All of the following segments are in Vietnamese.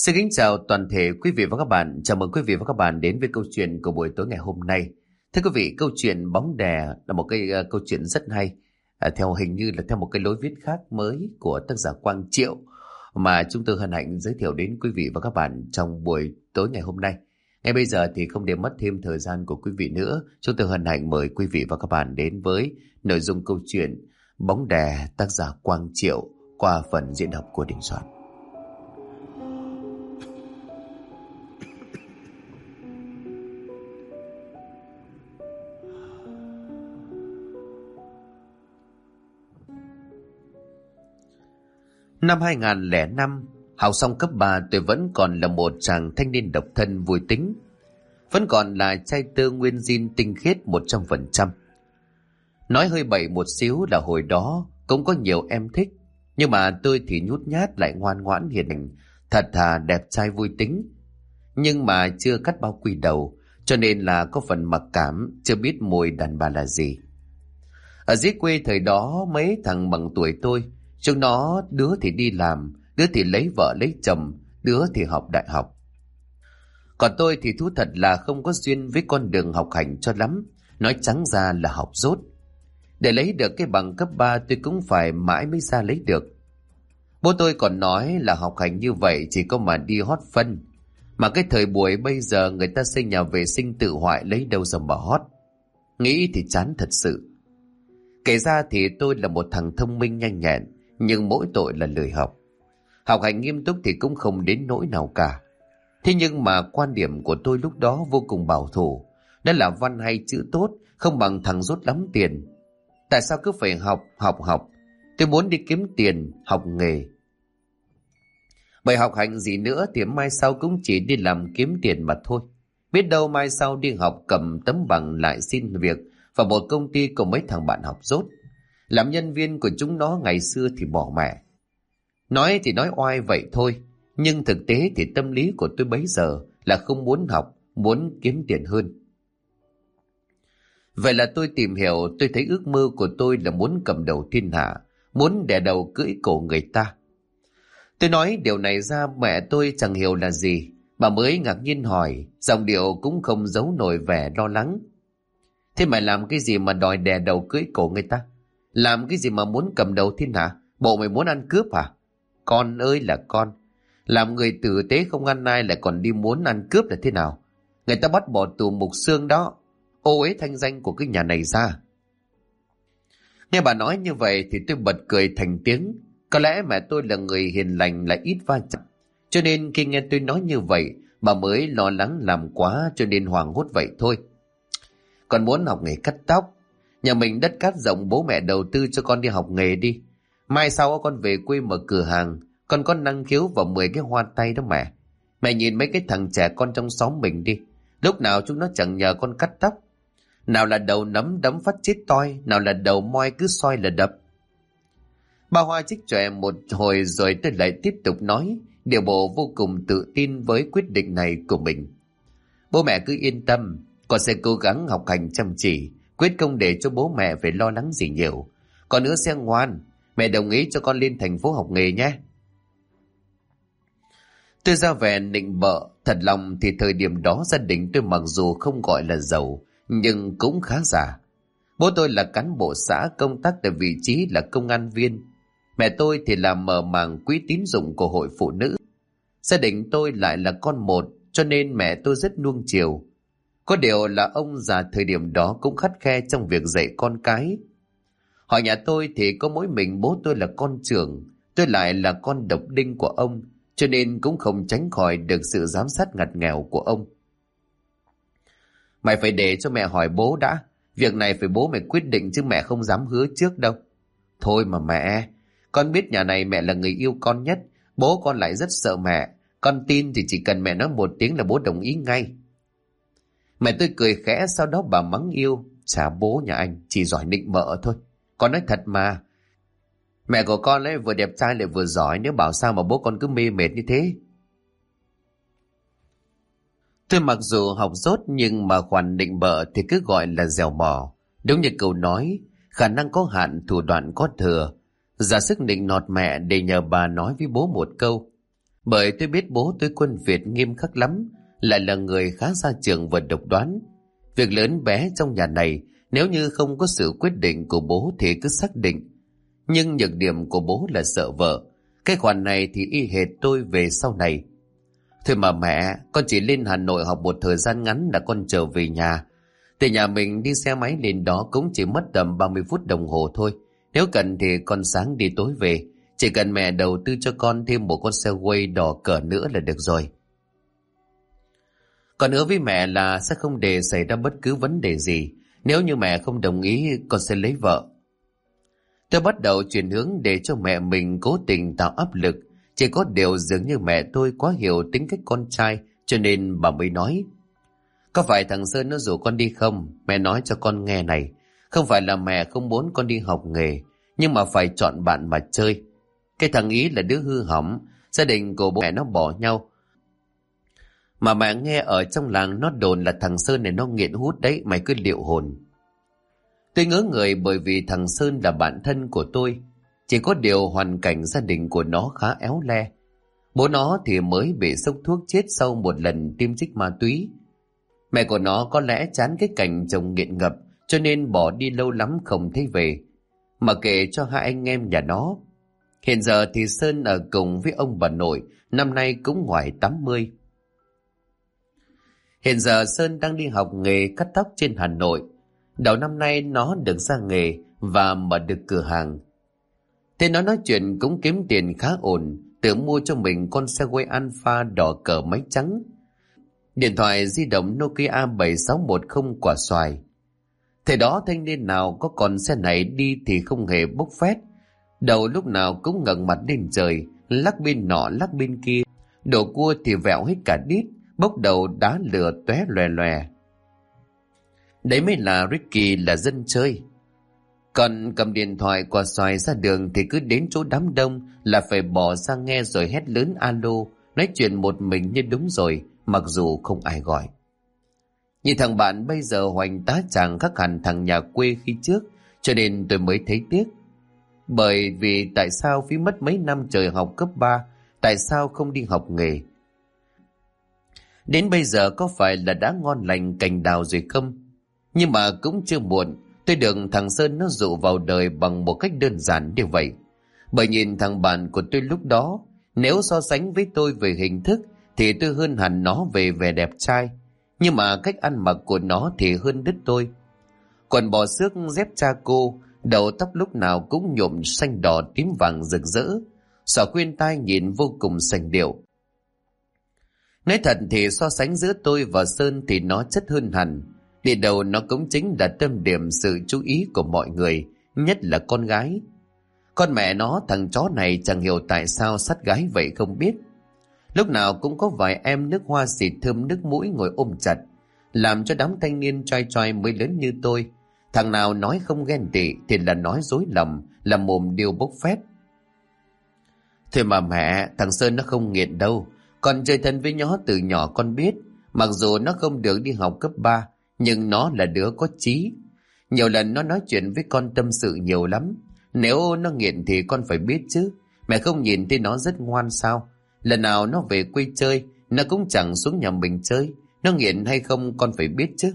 Xin kính chào toàn thể quý vị và các bạn. Chào mừng quý vị và các bạn đến với câu chuyện của buổi tối ngày hôm nay. Thưa quý vị, câu chuyện Bóng đè là một cái câu chuyện rất hay. Theo hình như là theo một cái lối viết khác mới của tác giả Quang Triệu mà chúng tôi hân hạnh giới thiệu đến quý vị và các bạn trong buổi tối ngày hôm nay. Ngay bây giờ thì không để mất thêm thời gian của quý vị nữa, chúng tôi hân hạnh mời quý vị và các bạn đến với nội dung câu chuyện Bóng đè tác giả Quang Triệu qua phần diễn đọc của Đình Soạn. Năm 2005, học xong cấp 3 tôi vẫn còn là một chàng thanh niên độc thân vui tính. Vẫn còn là trai tơ nguyên zin tinh khiết 100%. Nói hơi bậy một xíu là hồi đó cũng có nhiều em thích. Nhưng mà tôi thì nhút nhát lại ngoan ngoãn hiền lành, thật thà đẹp trai vui tính. Nhưng mà chưa cắt bao quy đầu, cho nên là có phần mặc cảm, chưa biết mùi đàn bà là gì. Ở dưới quê thời đó mấy thằng bằng tuổi tôi, chúng nó đứa thì đi làm, đứa thì lấy vợ lấy chồng, đứa thì học đại học. Còn tôi thì thú thật là không có duyên với con đường học hành cho lắm, nói trắng ra là học dốt. Để lấy được cái bằng cấp 3 tôi cũng phải mãi mới ra lấy được. Bố tôi còn nói là học hành như vậy chỉ có mà đi hót phân. Mà cái thời buổi bây giờ người ta xây nhà vệ sinh tự hoại lấy đâu ra mà hót. Nghĩ thì chán thật sự. Kể ra thì tôi là một thằng thông minh nhanh nhẹn, nhưng mỗi tội là lười học. Học hành nghiêm túc thì cũng không đến nỗi nào cả. Thế nhưng mà quan điểm của tôi lúc đó vô cùng bảo thủ. Đó là văn hay chữ tốt không bằng thằng dốt lắm tiền. Tại sao cứ phải học? Tôi muốn đi kiếm tiền, học nghề. Bởi học hành gì nữa thì mai sau cũng chỉ đi làm kiếm tiền mà thôi. Biết đâu mai sau đi học cầm tấm bằng lại xin việc vào một công ty của mấy thằng bạn học dốt. Làm nhân viên của chúng nó ngày xưa thì bỏ mẹ. Nói thì nói oai vậy thôi, nhưng thực tế thì tâm lý của tôi bấy giờ là không muốn học, muốn kiếm tiền hơn. Vậy là tôi tìm hiểu, tôi thấy ước mơ của tôi là muốn cầm đầu thiên hạ, muốn đè đầu cưỡi cổ người ta. Tôi nói điều này ra mẹ tôi chẳng hiểu là gì, bà mới ngạc nhiên hỏi, giọng điệu cũng không giấu nổi vẻ lo lắng. Thế mày làm cái gì mà đòi đè đầu cưỡi cổ người ta? Làm cái gì mà muốn cầm đầu thiên hạ? Bộ mày muốn ăn cướp hả? Con ơi là con. Làm người tử tế không ăn ai lại còn đi muốn ăn cướp là thế nào? Người ta bắt bỏ tù mục xương đó. Ô uế thanh danh của cái nhà này ra. Nghe bà nói như vậy thì tôi bật cười thành tiếng. Có lẽ mẹ tôi là người hiền lành lại ít va chạm. Cho nên khi nghe tôi nói như vậy, bà mới lo lắng làm quá cho nên hoảng hốt vậy thôi. Con muốn học nghề cắt tóc. Nhà mình đất cát rộng, bố mẹ đầu tư cho con đi học nghề đi. Mai sau con về quê mở cửa hàng, con có năng khiếu vào 10 cái hoa tay đó mẹ. Mẹ nhìn mấy cái thằng trẻ con trong xóm mình đi. Lúc nào chúng nó chẳng nhờ con cắt tóc. Nào là đầu nấm đấm phát chết toi, nào là đầu moi cứ soi là đập. Bà Hoa chích chòe một hồi rồi tôi lại tiếp tục nói, điệu bộ vô cùng tự tin với quyết định này của mình. Bố mẹ cứ yên tâm, con sẽ cố gắng học hành chăm chỉ, quyết không để cho bố mẹ phải lo lắng gì nhiều. Còn nữa sẽ ngoan, mẹ đồng ý cho con lên thành phố học nghề nhé. Tôi ra vẻ nịnh bợ, thật lòng thì thời điểm đó gia đình tôi mặc dù không gọi là giàu, nhưng cũng khá giả. Bố tôi là cán bộ xã công tác tại vị trí là công an viên. Mẹ tôi thì là mở màng quỹ tín dụng của hội phụ nữ. Gia đình tôi lại là con một, cho nên mẹ tôi rất nuông chiều. Có điều là ông già thời điểm đó cũng khắt khe trong việc dạy con cái. Họ nhà tôi thì có mỗi mình bố tôi là con trưởng, tôi lại là con độc đinh của ông, cho nên cũng không tránh khỏi được sự giám sát ngặt nghèo của ông. Mày phải để cho mẹ hỏi bố đã, việc này phải bố mày quyết định chứ mẹ không dám hứa trước đâu. Thôi mà mẹ, con biết nhà này mẹ là người yêu con nhất, bố con lại rất sợ mẹ, con tin thì chỉ cần mẹ nói một tiếng là bố đồng ý ngay. Mẹ tôi cười khẽ, sau đó bà mắng yêu, chả bố nhà anh chỉ giỏi nịnh bợ thôi. Con nói thật mà, mẹ của con ấy vừa đẹp trai lại vừa giỏi, nếu bảo sao mà bố con cứ mê mệt như thế. Tôi mặc dù học dốt nhưng mà khoản định bợ thì cứ gọi là dẻo mỏ. Đúng như câu nói, khả năng có hạn, thủ đoạn có thừa. Giả sức định nọt mẹ để nhờ bà nói với bố một câu. Bởi tôi biết bố tôi quân Việt nghiêm khắc lắm, lại là người khá gia trưởng và độc đoán. Việc lớn bé trong nhà này, nếu như không có sự quyết định của bố thì cứ xác định. Nhưng nhược điểm của bố là sợ vợ. Cái khoản này thì y hệt tôi về sau này. Thôi mà mẹ, con chỉ lên Hà Nội học một thời gian ngắn là con trở về nhà. Từ nhà mình đi xe máy lên đó cũng chỉ mất tầm 30 phút đồng hồ thôi. Nếu cần thì con sáng đi tối về. Chỉ cần mẹ đầu tư cho con thêm một con xe quay đỏ cỡ nữa là được rồi. Con hứa với mẹ là sẽ không để xảy ra bất cứ vấn đề gì. Nếu như mẹ không đồng ý, con sẽ lấy vợ. Tôi bắt đầu chuyển hướng để cho mẹ mình cố tình tạo áp lực. Chỉ có điều dường như mẹ tôi quá hiểu tính cách con trai, cho nên bà mới nói: có phải thằng Sơn nó rủ con đi không? Mẹ nói cho con nghe này. Không phải là mẹ không muốn con đi học nghề, nhưng mà phải chọn bạn mà chơi. Cái thằng Ý là đứa hư hỏng, gia đình của bố mẹ nó bỏ nhau. Mà mẹ nghe ở trong làng nó đồn là thằng Sơn này nó nghiện hút đấy, mày cứ liệu hồn. Tôi ngớ người bởi vì thằng Sơn là bạn thân của tôi. Chỉ có điều hoàn cảnh gia đình của nó khá éo le. Bố nó thì mới bị sốc thuốc chết sau một lần tiêm trích ma túy. Mẹ của nó có lẽ chán cái cảnh chồng nghiện ngập, cho nên bỏ đi lâu lắm không thấy về. Mà kể cho hai anh em nhà nó. Hiện giờ thì Sơn ở cùng với ông bà nội, năm nay cũng ngoài 80. Hiện giờ Sơn đang đi học nghề cắt tóc trên Hà Nội. Đầu năm nay nó được ra nghề và mở được cửa hàng. Thế nó nói chuyện cũng kiếm tiền khá ổn, tự mua cho mình con xe quay Alpha đỏ cờ máy trắng. Điện thoại di động Nokia 7610 quả xoài. Thời đó thanh niên nào có con xe này đi thì không hề bốc phét. Đầu lúc nào cũng ngẩng mặt lên trời, lắc bên nọ lắc bên kia. Đồ cua thì vẹo hết cả đít, bốc đầu đá lửa tóe lòe lòe. Đấy mới là Ricky, là dân chơi. Còn cầm điện thoại quả xoài ra đường thì cứ đến chỗ đám đông là phải bỏ ra nghe rồi hét lớn alo, nói chuyện một mình như đúng rồi, mặc dù không ai gọi. Nhìn thằng bạn bây giờ hoành tá chàng khác hẳn thằng nhà quê khi trước, cho nên tôi mới thấy tiếc. Bởi vì tại sao phí mất mấy năm trời học cấp 3, tại sao không đi học nghề? Đến bây giờ có phải là đã ngon lành cành đào rồi không? Nhưng mà cũng chưa muộn. Tôi được thằng Sơn nó dụ vào đời bằng một cách đơn giản như vậy. Bởi nhìn thằng bạn của tôi lúc đó, nếu so sánh với tôi về hình thức thì tôi hơn hẳn nó về vẻ đẹp trai. Nhưng mà cách ăn mặc của nó thì hơn đứt tôi. Quần bò xước, dép cha cô, đầu tóc lúc nào cũng nhuộm xanh đỏ tím vàng rực rỡ, xỏ khuyên tai nhìn vô cùng sành điệu. Nói thật thì so sánh giữa tôi và Sơn thì nó chất hơn hẳn. Đi đầu nó cũng chính là tâm điểm sự chú ý của mọi người, nhất là con gái. Con mẹ nó, thằng chó này chẳng hiểu tại sao sát gái vậy không biết. Lúc nào cũng có vài em nước hoa xịt thơm nước mũi ngồi ôm chặt, làm cho đám thanh niên trai trai mới lớn như tôi. Thằng nào nói không ghen tị thì là nói dối lầm, là mồm điêu bốc phét. Thôi mà mẹ, thằng Sơn nó không nghiện đâu. Con chơi thân với nó từ nhỏ con biết. Mặc dù nó không được đi học cấp 3, nhưng nó là đứa có chí. Nhiều lần nó nói chuyện với con tâm sự nhiều lắm. Nếu nó nghiện thì con phải biết chứ. Mẹ không nhìn thấy nó rất ngoan sao? Lần nào nó về quê chơi, nó cũng chẳng xuống nhà mình chơi. Nó nghiện hay không con phải biết chứ.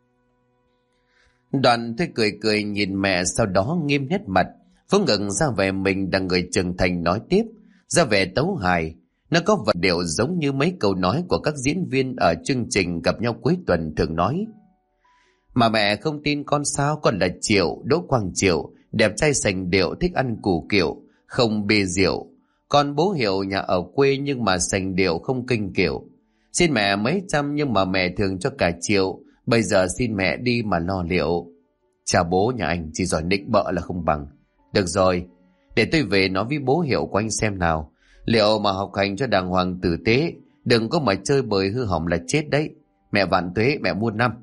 Đoạn tôi cười cười nhìn mẹ, sau đó nghiêm nét mặt, phóng ngừng ra vẻ mình là người trưởng thành nói tiếp, ra vẻ tấu hài. Nó có vật điệu giống như mấy câu nói của các diễn viên ở chương trình gặp nhau cuối tuần thường nói. Mà mẹ không tin con sao, con là Triệu, Đỗ Quang Triệu, đẹp trai sành điệu, thích ăn củ kiệu, không bê rượu. Con bố Hiệu nhà ở quê nhưng mà sành điệu không kinh kiểu. Xin mẹ mấy trăm nhưng mà mẹ thường cho cả triệu. Bây giờ xin mẹ đi mà lo liệu. Cha bố nhà anh chỉ giỏi nịnh bợ là không bằng. Được rồi, để tôi về nói với bố Hiệu của anh xem nào. Liệu mà học hành cho đàng hoàng tử tế, đừng có mà chơi bời hư hỏng là chết đấy. Mẹ vạn tuế, mẹ muôn năm.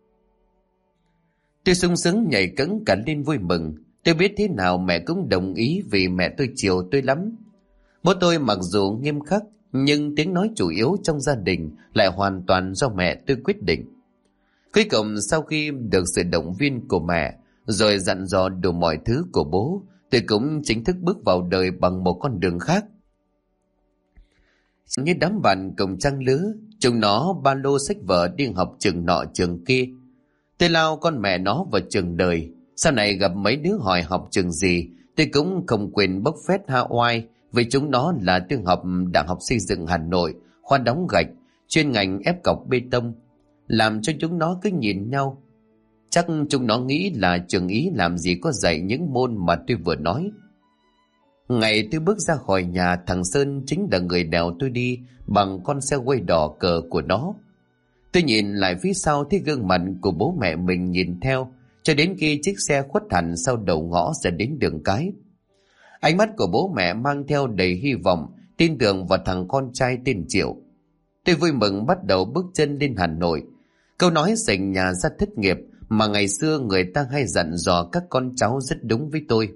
Tôi sung sướng nhảy cẫng cả lên vui mừng. Tôi biết thế nào mẹ cũng đồng ý vì mẹ tôi chiều tôi lắm. Bố tôi mặc dù nghiêm khắc, nhưng tiếng nói chủ yếu trong gia đình lại hoàn toàn do mẹ tôi quyết định. Cuối cùng sau khi được sự động viên của mẹ, rồi dặn dò đủ mọi thứ của bố, tôi cũng chính thức bước vào đời bằng một con đường khác. như đám bạn cùng trang lứa, chúng nó ba lô sách vở đi học trường nọ trường kia. Tôi lao con mẹ nó vào trường đời. Sau này gặp mấy đứa hỏi học trường gì, tôi cũng không quên bốc phét ha oai, vì chúng nó là tôi học Đại học Xây dựng Hà Nội, khoa đóng gạch, chuyên ngành ép cọc bê tông, làm cho chúng nó cứ nhìn nhau. Chắc chúng nó nghĩ là trường Ý làm gì có dạy những môn mà tôi vừa nói. Ngày tôi bước ra khỏi nhà, thằng Sơn chính là người đèo tôi đi bằng con xe quay đỏ cờ của nó. Tôi nhìn lại phía sau thấy gương mặt của bố mẹ mình nhìn theo, cho đến khi chiếc xe khuất hẳn sau đầu ngõ ra đến đường cái. Ánh mắt của bố mẹ mang theo đầy hy vọng, tin tưởng vào thằng con trai tên Triệu. Tôi vui mừng bắt đầu bước chân lên Hà Nội. Câu nói dành nhà ra thất nghiệp mà ngày xưa người ta hay dặn dò các con cháu rất đúng với tôi.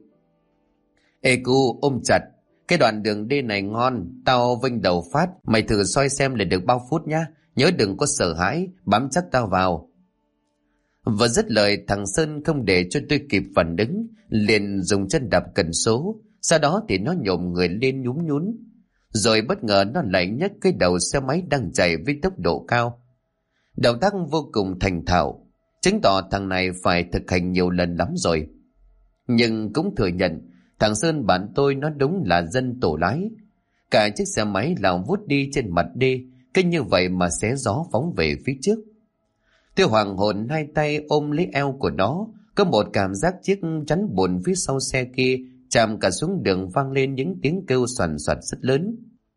Ê cu, ôm chặt, cái đoạn đường D này ngon, tao vênh đầu phát, mày thử soi xem là được bao phút nhá, nhớ đừng có sợ hãi, bám chắc tao vào. Vừa dứt lời, thằng Sơn không để cho tôi kịp phản ứng, liền dùng chân đạp cần số, sau đó thì nó nhổm người lên nhún nhún. Rồi bất ngờ nó lại nhấc cái đầu xe máy đang chạy với tốc độ cao. Động tác vô cùng thành thạo, chứng tỏ thằng này phải thực hành nhiều lần lắm rồi. Nhưng cũng thừa nhận, thằng Sơn bạn tôi nó đúng là dân tổ lái. Cả chiếc xe máy lao vút đi trên mặt đê, cứ như vậy mà xé gió phóng về phía trước. Tôi hoàng hồn hai tay ôm lấy eo của nó, có một cảm giác chiếc chắn bùn phía sau xe kia chạm cả xuống đường vang lên những tiếng kêu xoàn xoạt rất lớn.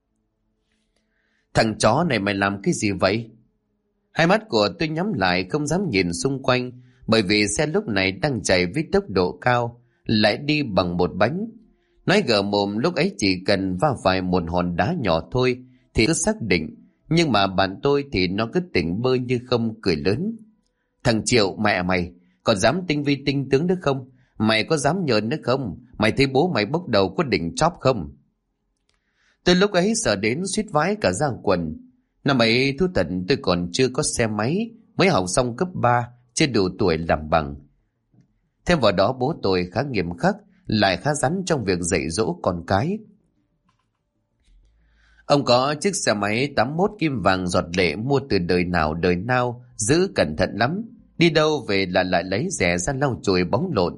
Thằng chó này mày làm cái gì vậy? Hai mắt của tôi nhắm lại không dám nhìn xung quanh, bởi vì xe lúc này đang chạy với tốc độ cao, lại đi bằng một bánh. Nói gờ mồm lúc ấy chỉ cần va phải một hòn đá nhỏ thôi thì cứ xác định, nhưng mà bạn tôi thì nó cứ tỉnh bơ như không, cười lớn. Thằng Triệu mẹ mày, còn dám tinh vi tinh tướng nữa không? Mày có dám nhờn nữa không? Mày thấy bố mày bốc đầu có đỉnh chóp không? Tôi lúc ấy sợ đến suýt vãi cả da quần. Năm ấy thú thật tôi còn chưa có xe máy, mới học xong cấp 3, chưa đủ tuổi làm bằng. Thêm vào đó bố tôi khá nghiêm khắc, lại khá rắn trong việc dạy dỗ con cái. Ông có chiếc xe máy 81 kim vàng giọt lệ mua từ đời nào, giữ cẩn thận lắm. Đi đâu về là lại lấy rẻ ra lau chùi bóng lộn.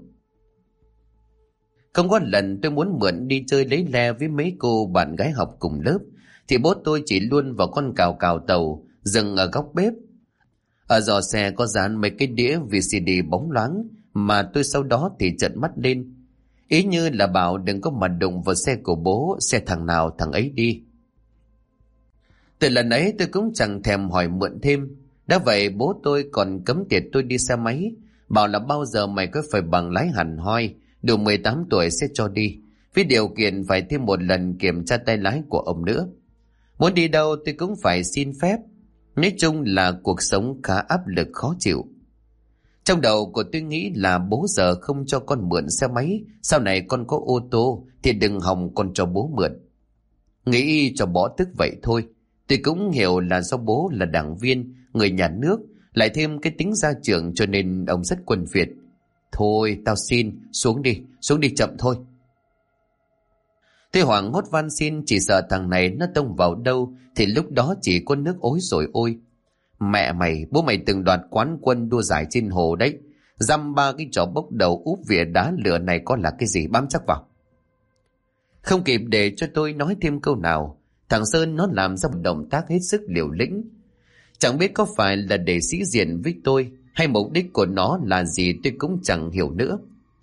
Không có lần tôi muốn mượn đi chơi lấy le với mấy cô bạn gái học cùng lớp, thì bố tôi chỉ luôn vào con cào cào tàu dừng ở góc bếp. Ở giò xe có dán mấy cái đĩa VCD bóng loáng, mà tôi sau đó thì trợn mắt lên, ý như là bảo đừng có mà đụng vào xe của bố, xe thằng nào thằng ấy đi. Từ lần ấy tôi cũng chẳng thèm hỏi mượn thêm. Đã vậy bố tôi còn cấm tiệt tôi đi xe máy, bảo là bao giờ mày có phải bằng lái hẳn hoi, đủ 18 tuổi sẽ cho đi, với điều kiện phải thêm một lần kiểm tra tay lái của ông nữa. Muốn đi đâu tôi cũng phải xin phép. Nói chung là cuộc sống khá áp lực khó chịu. Trong đầu của tôi nghĩ là bố giờ không cho con mượn xe máy, sau này con có ô tô thì đừng hòng con cho bố mượn. Nghĩ cho bỏ tức vậy thôi. Tôi cũng hiểu là do bố là đảng viên, người nhà nước, lại thêm cái tính gia trưởng cho nên ông rất quân Việt. Thôi tao xin, xuống đi chậm thôi. Tôi hoảng hốt van xin, chỉ sợ thằng này nó tông vào đâu thì lúc đó chỉ có nước ối rồi ôi. Mẹ mày, bố mày từng đoạt quán quân đua giải trên hồ đấy. Dăm ba cái trò bốc đầu úp vỉa đá lửa này có là cái gì, bám chắc vào. Không kịp để cho tôi nói thêm câu nào, thằng Sơn nó làm ra một động tác hết sức liều lĩnh. Chẳng biết có phải là để sĩ diện với tôi hay mục đích của nó là gì tôi cũng chẳng hiểu nữa.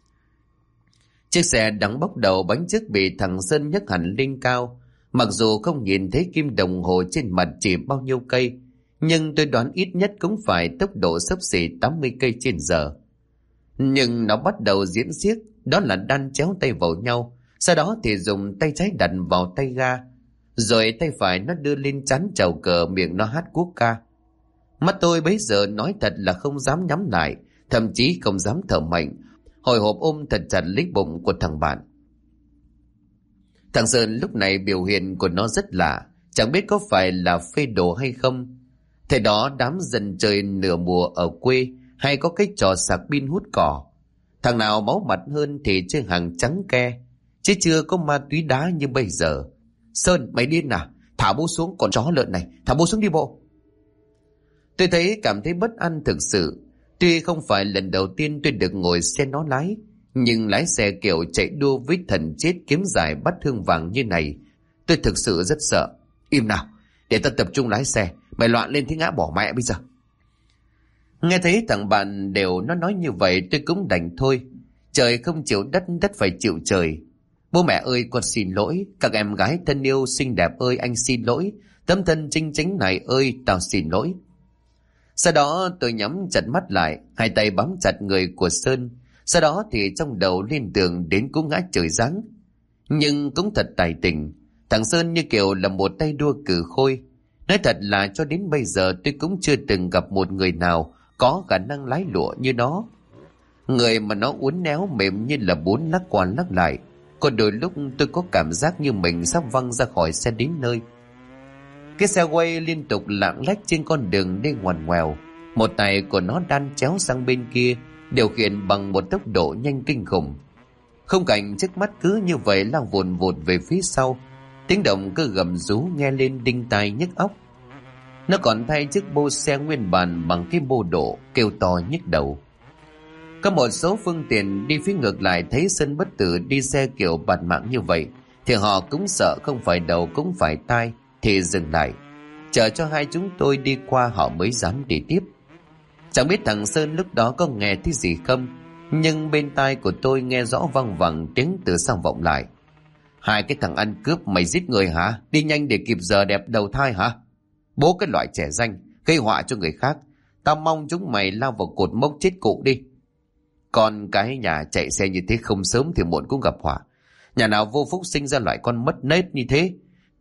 Chiếc xe đang bốc đầu, bánh trước bị thằng Sơn nhấc hẳn lên cao. Mặc dù không nhìn thấy kim đồng hồ trên mặt chỉ bao nhiêu cây, nhưng tôi đoán ít nhất cũng phải tốc độ xấp xỉ 80 cây trên giờ. Nhưng nó bắt đầu diễn xiếc, đó là đan chéo tay vào nhau, sau đó thì dùng tay trái đặt vào tay ga, rồi tay phải nó đưa lên trán chào cờ, miệng nó hát quốc ca. Mắt tôi bấy giờ nói thật là không dám nhắm lại, thậm chí không dám thở mạnh, hồi hộp ôm thật chặt lấy bụng của thằng bạn. Thằng Sơn lúc này biểu hiện của nó rất lạ, chẳng biết có phải là phê đồ hay không. Thế đó đám dân chơi nửa mùa ở quê hay có cái trò sạc pin hút cỏ. Thằng nào máu mặt hơn thì chơi hàng trắng ke, chứ chưa có ma túy đá như bây giờ. Sơn mày điên à? Thả bố xuống con chó lợn này, thả bố xuống đi bộ. Tôi cảm thấy bất an thực sự. Tuy không phải lần đầu tiên tôi được ngồi xe nó lái, nhưng lái xe kiểu chạy đua với thần chết kiếm giải bắt thương vàng như này, tôi thực sự rất sợ. Im nào, để ta tập trung lái xe. Mày loạn lên thì ngã bỏ mẹ bây giờ. Nghe thấy thằng bạn đều nó nói như vậy, tôi cũng đành thôi. Trời không chịu đất, đất phải chịu trời. Bố mẹ ơi, con xin lỗi. Các em gái thân yêu xinh đẹp ơi, anh xin lỗi. Tấm thân chinh chính này ơi, tao xin lỗi. Sau đó tôi nhắm chặt mắt lại, hai tay bám chặt người của Sơn. Sau đó thì trong đầu liên tưởng đến cú ngã trời giáng. Nhưng cũng thật tài tình, thằng Sơn như kiểu là một tay đua cử khôi. Nói thật là cho đến bây giờ tôi cũng chưa từng gặp một người nào có khả năng lái lụa như nó. Người mà nó uốn éo mềm như là bún lắc qua lắc lại. Còn đôi lúc tôi có cảm giác như mình sắp văng ra khỏi xe đến nơi. Cái xe quay liên tục lạng lách trên con đường đi ngoằn ngoèo. Một tay của nó đan chéo sang bên kia, điều khiển bằng một tốc độ nhanh kinh khủng. Khung cảnh trước mắt cứ như vậy lao vùn vụt về phía sau. Tiếng động cứ gầm rú nghe lên đinh tai nhức óc. Nó còn thay chiếc bô xe nguyên bản bằng cái bô độ kêu to nhức đầu. Có một số phương tiện đi phía ngược lại thấy Sơn Bất Tử đi xe kiểu bạt mạng như vậy thì họ cũng sợ không phải đầu cũng phải tai, thì dừng lại chờ cho hai chúng tôi đi qua họ mới dám đi tiếp. Chẳng biết thằng Sơn lúc đó có nghe thấy gì không, nhưng bên tai của tôi nghe rõ văng vẳng tiếng từ sau vọng lại. Hai cái thằng ăn cướp, mày giết người hả? Đi nhanh để kịp giờ đẹp đầu thai hả? Bố cái loại trẻ danh gây họa cho người khác. Tao mong chúng mày lao vào cột mốc chết cụ đi. Còn cái nhà chạy xe như thế không sớm thì muộn cũng gặp họa. Nhà nào vô phúc sinh ra loại con mất nết như thế.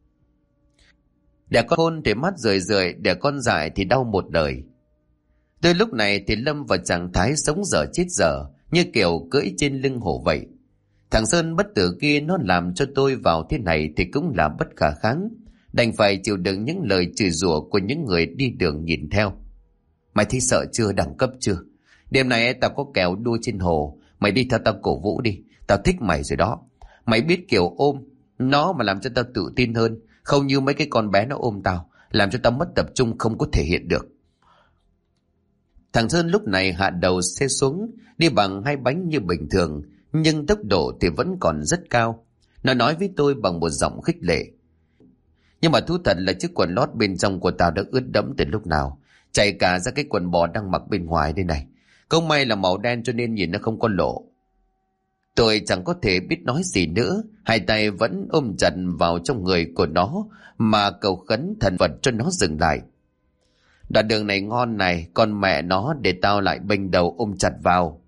Đẻ con khôn thì mắt rười rượi, đẻ con dại thì đau một đời. Tới lúc này thì lâm vào trạng thái sống dở chết dở, như kiểu cưỡi trên lưng hổ vậy. Thằng Sơn Bất Tử kia nó làm cho tôi vào thế này thì cũng là bất khả kháng, đành phải chịu đựng những lời chửi rủa của những người đi đường nhìn theo. Mày thấy sợ chưa, đẳng cấp chưa? Đêm nay tao có kèo đua trên hồ, mày đi theo tao cổ vũ đi, tao thích mày rồi đó. Mày biết kiểu ôm nó mà làm cho tao tự tin hơn, không như mấy cái con bé nó ôm tao, làm cho tao mất tập trung không có thể hiện được. Thằng Sơn lúc này hạ đầu xe xuống, đi bằng hai bánh như bình thường, nhưng tốc độ thì vẫn còn rất cao. Nó nói với tôi bằng một giọng khích lệ. Nhưng mà thú thật là chiếc quần lót bên trong của tao đã ướt đẫm từ lúc nào, chảy cả ra cái quần bò đang mặc bên ngoài đây này. Không may là màu đen cho nên nhìn nó không có lộ. Tôi chẳng có thể biết nói gì nữa, hai tay vẫn ôm chặt vào trong người của nó mà cầu khấn thần vật cho nó dừng lại. Đoạn đường này ngon này, con mẹ nó, để tao lại bênh đầu ôm chặt vào.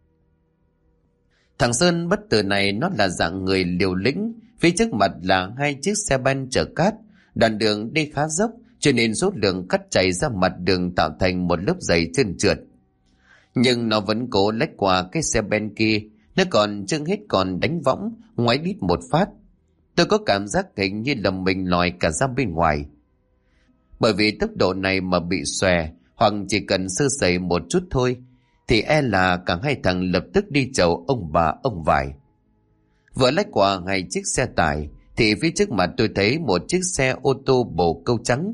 Thằng Sơn Bất Tử này nó là dạng người liều lĩnh, phía trước mặt là hai chiếc xe ben chở cát, đoạn đường đi khá dốc cho nên số lượng cát chảy ra mặt đường tạo thành một lớp dày trơn trượt. Nhưng nó vẫn cố lách qua cái xe ben kia, nó còn chưng hết còn đánh võng, ngoáy đít một phát. Tôi có cảm giác hình như là mình lòi cả ra bên ngoài. Bởi vì tốc độ này mà bị xòe, hoặc chỉ cần sơ sẩy một chút thôi, thì e là cả hai thằng lập tức đi chầu ông bà ông vải. Vừa lách qua hai chiếc xe tải, thì phía trước mặt tôi thấy một chiếc xe ô tô bồ câu trắng.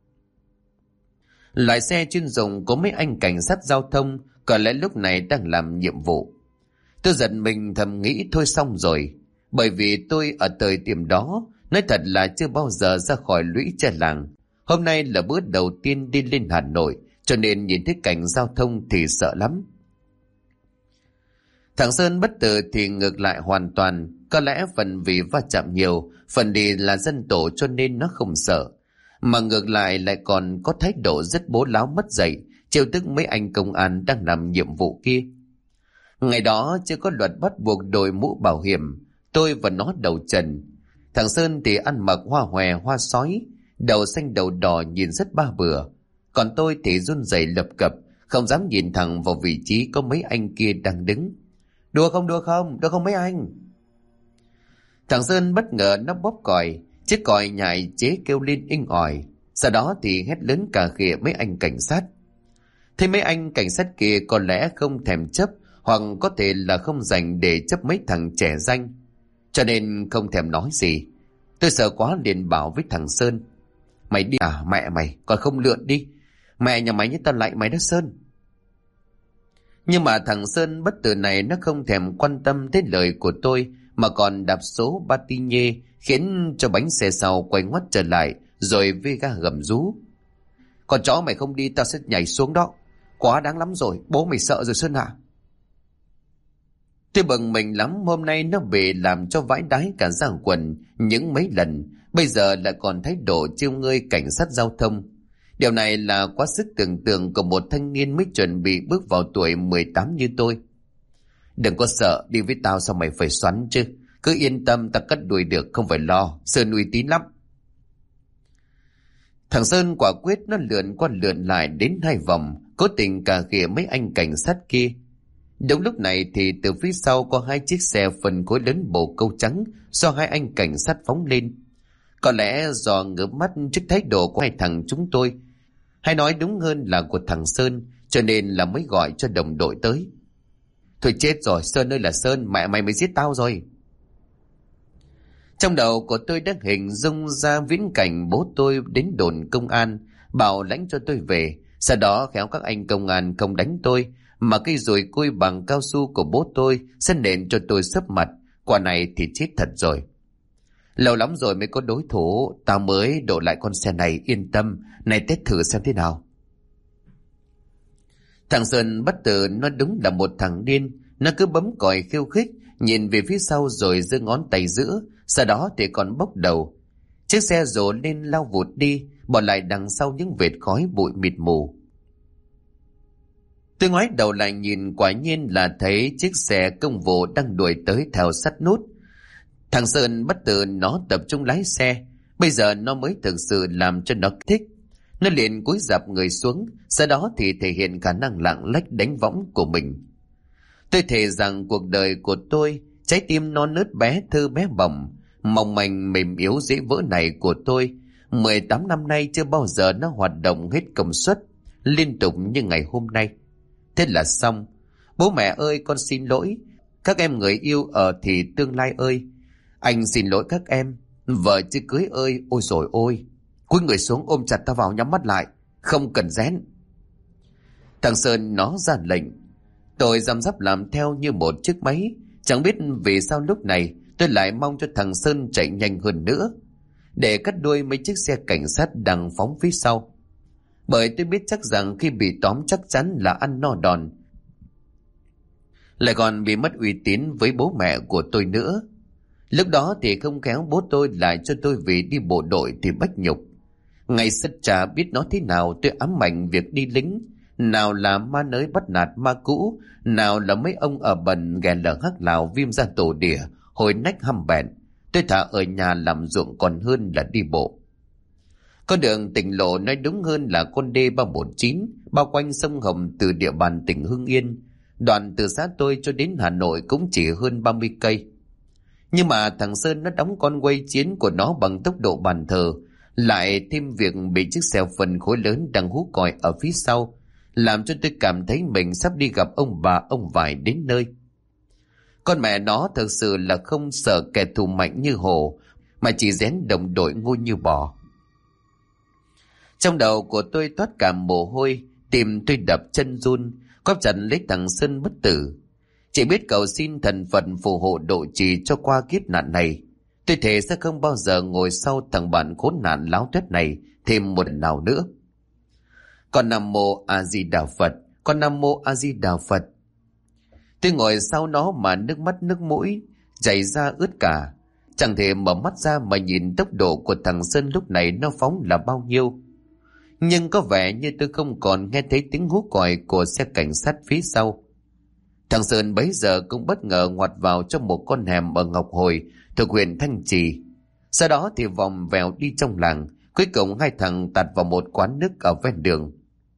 Loại xe chuyên dùng của mấy anh cảnh sát giao thông, có lẽ lúc này đang làm nhiệm vụ. Tôi giật mình thầm nghĩ thôi xong rồi, bởi vì tôi ở thời điểm đó, nói thật là chưa bao giờ ra khỏi lũy tre làng. Hôm nay là bữa đầu tiên đi lên Hà Nội, cho nên nhìn thấy cảnh giao thông thì sợ lắm. Thằng Sơn Bất Tử thì ngược lại hoàn toàn, có lẽ phần vì va chạm nhiều, phần đi là dân tổ cho nên nó không sợ. Mà ngược lại còn có thái độ rất bố láo mất dạy, trêu tức mấy anh công an đang làm nhiệm vụ kia. Ngày đó chưa có luật bắt buộc đội mũ bảo hiểm, tôi và nó đầu trần. Thằng Sơn thì ăn mặc hoa hòe hoa sói, đầu xanh đầu đỏ nhìn rất ba bừa. Còn tôi thì run rẩy lập cập, không dám nhìn thẳng vào vị trí có mấy anh kia đang đứng. Đùa không mấy anh. Thằng Sơn bất ngờ nó bóp còi, chiếc còi nhại chế kêu lên inh ỏi. Sau đó thì hét lớn cả khịa mấy anh cảnh sát. Thế mấy anh cảnh sát kia có lẽ không thèm chấp, hoặc có thể là không dành để chấp mấy thằng trẻ danh, cho nên không thèm nói gì. Tôi sợ quá liền bảo với thằng Sơn: Mày đi à mẹ mày, còn không lượn đi. Mẹ nhà mày như tao lại mày đó Sơn. Nhưng mà thằng Sơn bất tử này nó không thèm quan tâm tới lời của tôi, mà còn đạp số ba ti nhê, khiến cho bánh xe sau quay ngoắt trở lại, rồi vê ga gầm rú: Con chó mày không đi tao sẽ nhảy xuống đó. Quá đáng lắm rồi, bố mày sợ rồi Sơn ạ. Tôi bực mình lắm, hôm nay nó về làm cho vãi đái cả da quần những mấy lần, bây giờ lại còn thái độ trêu ngươi cảnh sát giao thông. Điều này là quá sức tưởng tượng của một thanh niên mới chuẩn bị bước vào tuổi 18 như tôi. Đừng có sợ, đi với tao sao mày phải xoắn chứ. Cứ yên tâm, tao cất đuôi được, không phải lo. Sơn uy tín lắm. Thằng Sơn quả quyết nó lượn qua lượn lại đến 2 vòng, cố tình cà khịa mấy anh cảnh sát kia. Đúng lúc này thì từ phía sau có 2 chiếc xe phân khối lớn bồ câu trắng do 2 anh cảnh sát phóng lên. Có lẽ do ngỡ mắt trước thái độ của 2 thằng chúng tôi, hay nói đúng hơn là của thằng Sơn, cho nên là mới gọi cho đồng đội tới. Thôi chết rồi, Sơn ơi là Sơn, mẹ mày mới giết tao rồi. Trong đầu của tôi đã hình dung ra viễn cảnh bố tôi đến đồn công an, bảo lãnh cho tôi về. Sau đó khéo các anh công an không đánh tôi, mà cây dùi cui bằng cao su của bố tôi sẽ nện cho tôi sấp mặt. Quả này thì chết thật rồi. Lâu lắm rồi mới có đối thủ, tao mới đổ lại con xe này, yên tâm, này test thử xem thế nào. Thằng Sơn bất tử nó đúng là một thằng điên, nó cứ bấm còi khiêu khích, nhìn về phía sau rồi giơ ngón tay giữa, sau đó thì còn bốc đầu. Chiếc xe rồ lên lao vụt đi, bỏ lại đằng sau những vệt khói bụi mịt mù. Tôi ngoái đầu lại nhìn, quả nhiên là thấy chiếc xe công vụ đang đuổi tới theo sát nút. Thằng Sơn bất tử nó tập trung lái xe, bây giờ nó mới thực sự làm cho nó thích. Nó liền cúi rạp người xuống, sau đó thì thể hiện khả năng lạng lách đánh võng của mình. Tôi thề rằng cuộc đời của tôi, trái tim non nớt bé thơ bé bỏng, mong manh mềm yếu dễ vỡ này của tôi, 18 năm nay chưa bao giờ nó hoạt động hết công suất, liên tục như ngày hôm nay. Thế là xong. Bố mẹ ơi, con xin lỗi. Các em người yêu ở thì tương lai ơi, anh xin lỗi các em. Vợ chưa cưới ơi, ôi rồi ôi. Cúi người xuống ôm chặt tao vào, nhắm mắt lại, không cần rén. Thằng Sơn nó ra lệnh. Tôi răm rắp làm theo như một chiếc máy. Chẳng biết vì sao lúc này tôi lại mong cho thằng Sơn chạy nhanh hơn nữa, để cắt đuôi mấy chiếc xe cảnh sát đang phóng phía sau. Bởi tôi biết chắc rằng khi bị tóm chắc chắn là ăn no đòn, lại còn bị mất uy tín với bố mẹ của tôi nữa. Lúc đó thì không khéo bố tôi lại cho tôi về đi bộ đội thì bách nhục. Ngày sất trà biết nó thế nào, tôi ám ảnh việc đi lính. Nào là ma nới bắt nạt ma cũ, nào là mấy ông ở bần ghè lở hắc lào viêm ra tổ đỉa, hồi nách hăm bẹn. Tôi thà ở nhà làm ruộng còn hơn là đi bộ. Con đường tỉnh lộ nói đúng hơn là con D319 bao quanh sông Hồng từ địa bàn tỉnh Hưng Yên. Đoạn từ xã tôi cho đến Hà Nội cũng chỉ hơn 30 cây. Nhưng mà thằng Sơn nó đóng con quay chiến của nó bằng tốc độ bàn thờ, lại thêm việc bị chiếc xe phân khối lớn đang hú còi ở phía sau, làm cho tôi cảm thấy mình sắp đi gặp ông bà ông vải đến nơi. Con mẹ nó thực sự là không sợ kẻ thù mạnh như hổ, mà chỉ rén đồng đội ngu như bò. Trong đầu của tôi toát cả mồ hôi, tim tôi đập chân run, quắp chặt lấy thằng Sơn bất tử. Chỉ biết cầu xin thần Phật phù hộ độ trì cho qua kiếp nạn này. Tôi thề sẽ không bao giờ ngồi sau thằng bạn khốn nạn láo tuét này thêm một lần nào nữa. Con Nam Mô A Di Đà Phật, con Nam Mô A Di Đà Phật. Tôi ngồi sau nó mà nước mắt nước mũi chảy ra ướt cả, chẳng thể mở mắt ra mà nhìn tốc độ của thằng Sơn lúc này nó phóng là bao nhiêu. Nhưng có vẻ như tôi không còn nghe thấy tiếng hú còi của xe cảnh sát phía sau. Thằng Sơn bấy giờ cũng bất ngờ ngoặt vào trong một con hẻm ở Ngọc Hồi thuộc huyện Thanh Trì. Sau đó thì vòng vèo đi trong làng, cuối cùng 2 thằng tạt vào một quán nước ở ven đường.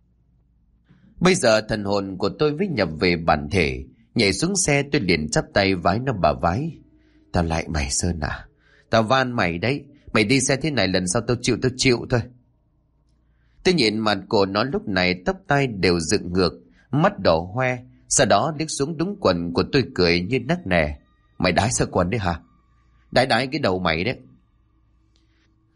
Bây giờ thần hồn của tôi mới nhập về bản thể, nhảy xuống xe tôi liền chắp tay vái nó bà vái. Tao lại mày Sơn à, tao van mày đấy, mày đi xe thế này lần sau tao chịu thôi. Tôi nhìn mặt của nó lúc này tóc tai đều dựng ngược, mắt đỏ hoe, sau đó liếc xuống đúng quần của tôi cười như nắc nẻ. Mày đái sơ quần đấy hả? Đái cái đầu mày đấy.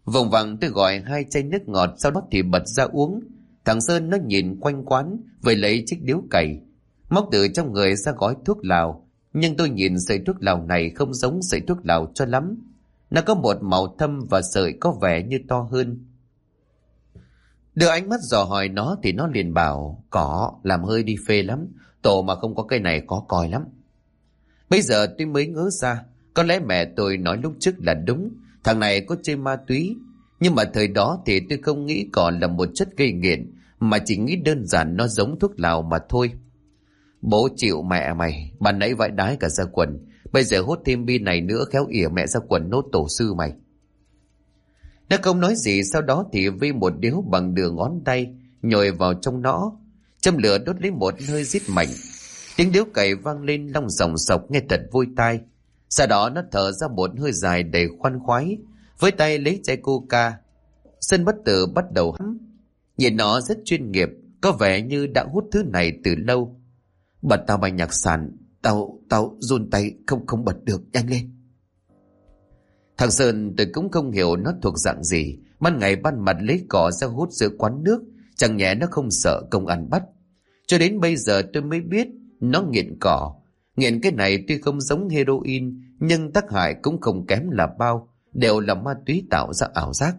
Vùng vằng tôi gọi 2 chai nước ngọt, sau đó thì bật ra uống. Thằng Sơn nó nhìn quanh quán, rồi lấy chiếc điếu cày, móc từ trong người ra gói thuốc lào. Nhưng tôi nhìn sợi thuốc lào này không giống sợi thuốc lào cho lắm. Nó có một màu thâm và sợi có vẻ như to hơn. Đưa ánh mắt dò hỏi nó thì nó liền bảo, có, làm hơi đi phê lắm, tổ mà không có cây này khó coi lắm. Bây giờ tôi mới ngớ ra, có lẽ mẹ tôi nói lúc trước là đúng, thằng này có chơi ma túy. Nhưng mà thời đó thì tôi không nghĩ còn là một chất gây nghiện, mà chỉ nghĩ đơn giản nó giống thuốc lào mà thôi. Bố chịu mẹ mày, ban nãy vãi đái cả ra quần, bây giờ hút thêm bi này nữa khéo ỉa mẹ ra quần nốt tổ sư mày. Nó không nói gì, sau đó thì vi một điếu bằng đường ngón tay, nhồi vào trong nó, châm lửa đốt lấy một hơi rít mạnh. Tiếng điếu cày vang lên long sòng sọc nghe thật vui tai. Sau đó nó thở ra một hơi dài đầy khoan khoái, với tay lấy chai coca. Sơn bất tử bắt đầu hắm, nhìn nó rất chuyên nghiệp, có vẻ như đã hút thứ này từ lâu. Bật tao bài nhạc sàn, tao run tay không bật được, nhanh lên. Thằng Sơn tôi cũng không hiểu nó thuộc dạng gì, ban ngày ban mặt lấy cỏ ra hút giữa quán nước, chẳng nhẽ nó không sợ công an bắt. Cho đến bây giờ tôi mới biết nó nghiện cỏ. Nghiện cái này tuy không giống heroin, nhưng tác hại cũng không kém là bao, đều là ma túy tạo ra ảo giác.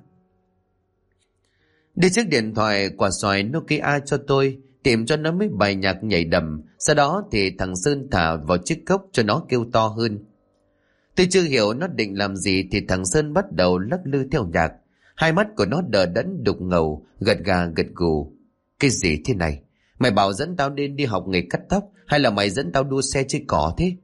Đưa chiếc điện thoại quả xoài Nokia cho tôi, tìm cho nó mấy bài nhạc nhảy đầm, sau đó thì thằng Sơn thả vào chiếc cốc cho nó kêu to hơn. Tôi chưa hiểu nó định làm gì thì thằng Sơn bắt đầu lắc lư theo nhạc. Hai mắt của nó đờ đẫn đục ngầu, gật gà gật gù. Cái gì thế này? Mày bảo dẫn tao đi học nghề cắt tóc, hay là mày dẫn tao đua xe chơi cỏ thế?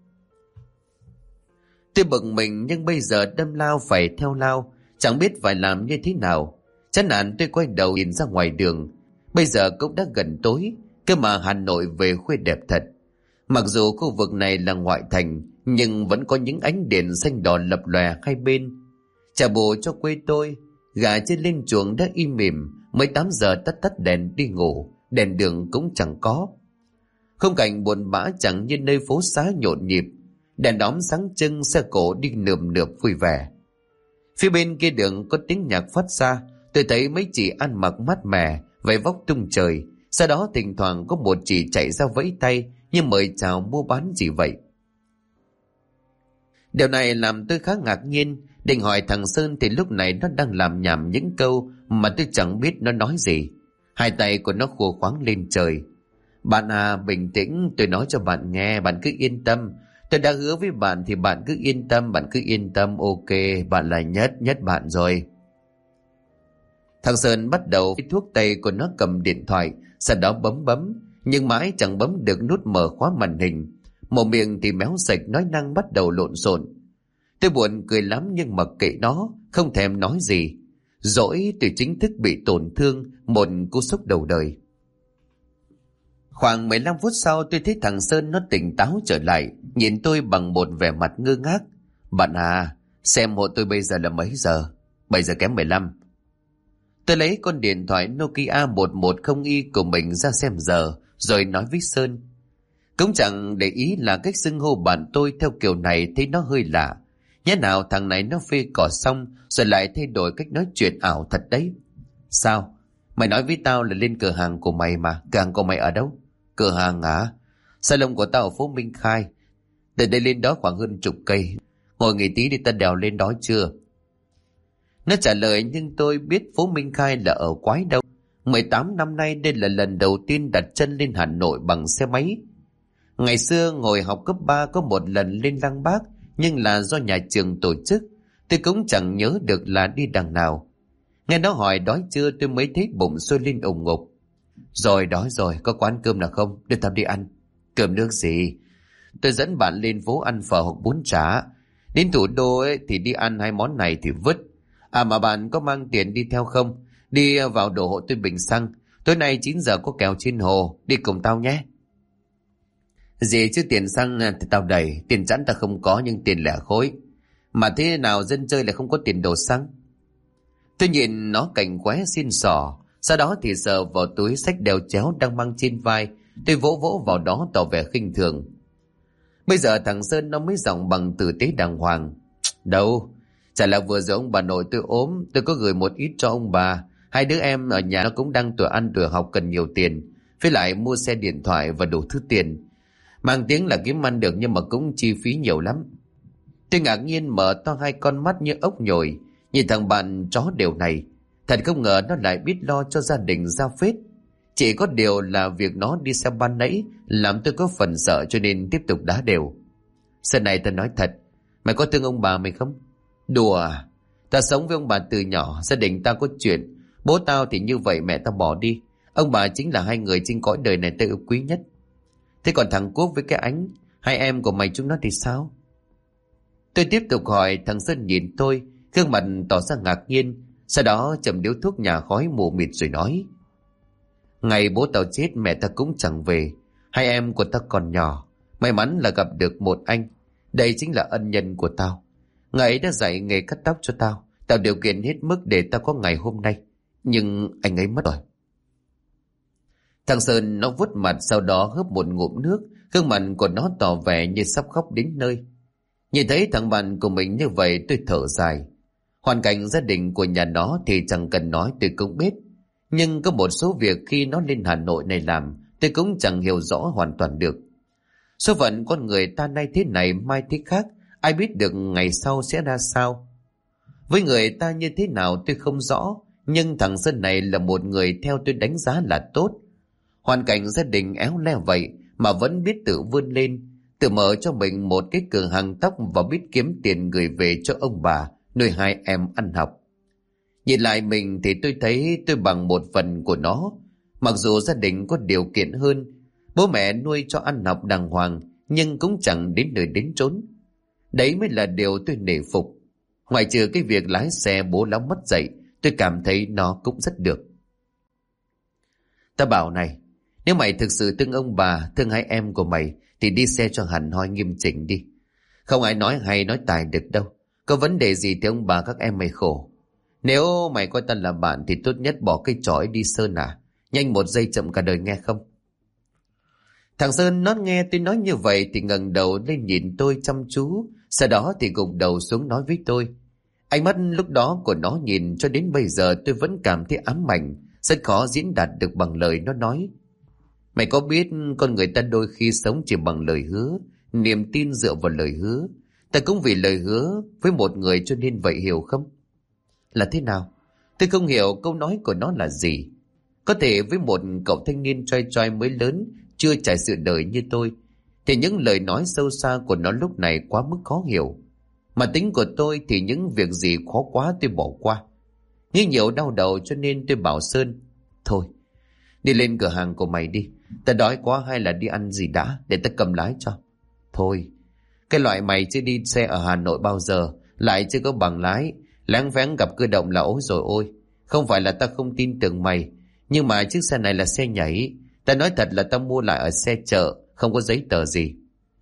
Tôi bực mình, nhưng bây giờ đâm lao phải theo lao, chẳng biết phải làm như thế nào. Chán nản tôi quay đầu nhìn ra ngoài đường. Bây giờ cũng đã gần tối, cơ mà Hà Nội về khuya đẹp thật. Mặc dù khu vực này là ngoại thành, nhưng vẫn có những ánh đèn xanh đỏ lập lòe hai bên. Trả bù cho quê tôi, gà trên lên chuồng đã im mỉm, mới 8 giờ tắt đèn đi ngủ, đèn đường cũng chẳng có. Khung cảnh buồn bã chẳng như nơi phố xá nhộn nhịp, đèn đóm sáng trưng, xe cộ đi nườm nượp vui vẻ. Phía bên kia đường có tiếng nhạc phát ra, tôi thấy mấy chị ăn mặc mát mẻ, váy vóc tung trời. Sau đó thỉnh thoảng có một chị chạy ra vẫy tay như mời chào mua bán gì vậy. Điều này làm tôi khá ngạc nhiên, định hỏi thằng Sơn thì lúc này nó đang làm nhảm những câu mà tôi chẳng biết nó nói gì. Hai tay của nó khua khoáng lên trời. Bạn à, bình tĩnh, tôi nói cho bạn nghe, bạn cứ yên tâm. Tôi đã hứa với bạn thì bạn cứ yên tâm, ok, bạn là nhất bạn rồi. Thằng Sơn bắt đầu với thuốc, tay của nó cầm điện thoại, sau đó bấm, nhưng mãi chẳng bấm được nút mở khóa màn hình. Một miệng thì méo sạch, nói năng bắt đầu lộn xộn. Tôi buồn cười lắm nhưng mặc kệ nó, không thèm nói gì. Dỗi tôi chính thức bị tổn thương, một cú sốc đầu đời. Khoảng 15 phút sau tôi thấy thằng Sơn nó tỉnh táo trở lại, nhìn tôi bằng một vẻ mặt ngơ ngác. Bạn à, xem hộ tôi bây giờ là mấy giờ? 7 giờ kém 15. Tôi lấy con điện thoại Nokia 110Y của mình ra xem giờ, rồi nói với Sơn. Cũng chẳng để ý là cách xưng hô bạn tôi theo kiểu này thấy nó hơi lạ. Nhẽ nào thằng này nó phê cỏ xong rồi lại thay đổi cách nói chuyện ảo thật đấy. Sao? Mày nói với tao là lên cửa hàng của mày mà. Cửa hàng của mày ở đâu? Cửa hàng à? Salon của tao ở phố Minh Khai. Từ đây lên đó khoảng hơn 10 cây. Ngồi nghỉ tí đi, ta đèo lên đó chưa? Nó trả lời, nhưng tôi biết phố Minh Khai là ở quái đâu. 18 năm nay đây là lần đầu tiên đặt chân lên Hà Nội bằng xe máy. Ngày xưa ngồi học cấp 3 có một lần lên Lăng Bác, nhưng là do nhà trường tổ chức, tôi cũng chẳng nhớ được là đi đằng nào. Nghe nó hỏi đói chưa, tôi mới thấy bụng sôi lên ủng ngục. Rồi, đói rồi, có quán cơm nào không? Đưa tao đi ăn. Cơm nước gì? Tôi dẫn bạn lên phố ăn phở hoặc bún chả. Đến thủ đô ấy, thì đi ăn hai món này thì vứt. À mà bạn có mang tiền đi theo không? Đi vào đổ hộ tôi bình xăng. Tối nay 9 giờ có kèo trên hồ, đi cùng tao nhé. Gì chứ tiền xăng thì tao đầy, tiền chẵn ta không có nhưng tiền lẻ khối. Mà thế nào dân chơi lại không có tiền đổ xăng? Tôi nhìn nó cảnh qué xin xỏ, sau đó thì sờ vào túi xách đeo chéo đang mang trên vai, tôi vỗ vỗ vào đó tỏ vẻ khinh thường. Bây giờ thằng Sơn nó mới giọng bằng tử tế đàng hoàng. Đâu, Chả là vừa rồi ông bà nội tôi ốm, tôi có gửi một ít cho ông bà. Hai đứa em ở nhà nó cũng đang tuổi ăn tuổi học cần nhiều tiền. Với lại mua xe điện thoại và đủ thứ tiền. Mang tiếng là kiếm ăn được nhưng mà cũng chi phí nhiều lắm. Tôi ngạc nhiên mở to hai con mắt như ốc nhồi, nhìn thằng bạn chó đều này. Thật không ngờ nó lại biết lo cho gia đình ra phết. Chỉ có điều là việc nó đi xe ban nãy làm tôi có phần sợ cho nên tiếp tục đá đều. Lần này tôi nói thật, mày có thương ông bà mày không? Đùa à? Ta sống với ông bà từ nhỏ, gia đình ta có chuyện. Bố tao thì như vậy, mẹ tao bỏ đi. Ông bà chính là hai người trên cõi đời này tôi yêu quý nhất. Thế còn thằng Quốc với cái Ánh, hai em của mày chúng nó thì sao? Tôi tiếp tục hỏi. Thằng Sơn nhìn tôi, gương mặt tỏ ra ngạc nhiên. Sau đó chầm điếu thuốc nhà khói mù mịt rồi nói: Ngày bố tao chết mẹ tao cũng chẳng về. Hai em của tao còn nhỏ, may mắn là gặp được một anh. Đây chính là ân nhân của tao. Ngài ấy đã dạy nghề cắt tóc cho tao, tạo điều kiện hết mức để tao có ngày hôm nay. Nhưng anh ấy mất rồi. Thằng Sơn nó vuốt mặt, sau đó hớp một ngụm nước. Gương mặt của nó tỏ vẻ như sắp khóc đến nơi. Nhìn thấy thằng bạn của mình như vậy tôi thở dài. Hoàn cảnh gia đình của nhà nó thì chẳng cần nói tôi cũng biết. Nhưng có một số việc khi nó lên Hà Nội này làm tôi cũng chẳng hiểu rõ hoàn toàn được. Số phận con người ta nay thế này mai thế khác, ai biết được ngày sau sẽ ra sao. Với người ta như thế nào tôi không rõ, nhưng thằng Sơn này là một người theo tôi đánh giá là tốt. Hoàn cảnh gia đình éo le vậy mà vẫn biết tự vươn lên, tự mở cho mình một cái cửa hàng tóc và biết kiếm tiền gửi về cho ông bà nuôi hai em ăn học. Nhìn lại mình thì tôi thấy tôi bằng một phần của nó. Mặc dù gia đình có điều kiện hơn, bố mẹ nuôi cho ăn học đàng hoàng, nhưng cũng chẳng đến nơi đến chốn. Đấy mới là điều tôi nể phục. Ngoài trừ cái việc lái xe bố láo mất dạy, tôi cảm thấy nó cũng rất được. Ta bảo này, nếu mày thực sự thương ông bà, thương hai em của mày thì đi xe cho hẳn hoi nghiêm chỉnh đi. Không ai nói hay nói tài được đâu. Có vấn đề gì thì ông bà các em mày khổ. Nếu mày coi ta là bạn thì tốt nhất bỏ cái chói đi Sơn à. Nhanh một giây chậm cả đời nghe không? Thằng Sơn nó nghe tôi nói như vậy thì ngẩng đầu lên nhìn tôi chăm chú. Sau đó thì gục đầu xuống nói với tôi. Ánh mắt lúc đó của nó nhìn cho đến bây giờ tôi vẫn cảm thấy ám ảnh. Rất khó diễn đạt được bằng lời nó nói. Mày có biết con người ta đôi khi sống chỉ bằng lời hứa, niềm tin dựa vào lời hứa. Ta cũng vì lời hứa với một người cho nên vậy, hiểu không? Là thế nào? Tôi không hiểu câu nói của nó là gì. Có thể với một cậu thanh niên trai trai mới lớn, chưa trải sự đời như tôi, thì những lời nói sâu xa của nó lúc này quá mức khó hiểu. Mà tính của tôi thì những việc gì khó quá tôi bỏ qua. Nghĩ nhiều đau đầu cho nên tôi bảo Sơn, thôi, đi lên cửa hàng của mày đi. Ta đói quá, hay là đi ăn gì đã, để ta cầm lái cho. Thôi, cái loại mày chưa đi xe ở Hà Nội bao giờ, lại chưa có bằng lái, láng váng gặp cơ động là ối rồi ôi. Không phải là ta không tin tưởng mày, nhưng mà chiếc xe này là xe nhảy. Ta nói thật là ta mua lại ở xe chợ, không có giấy tờ gì.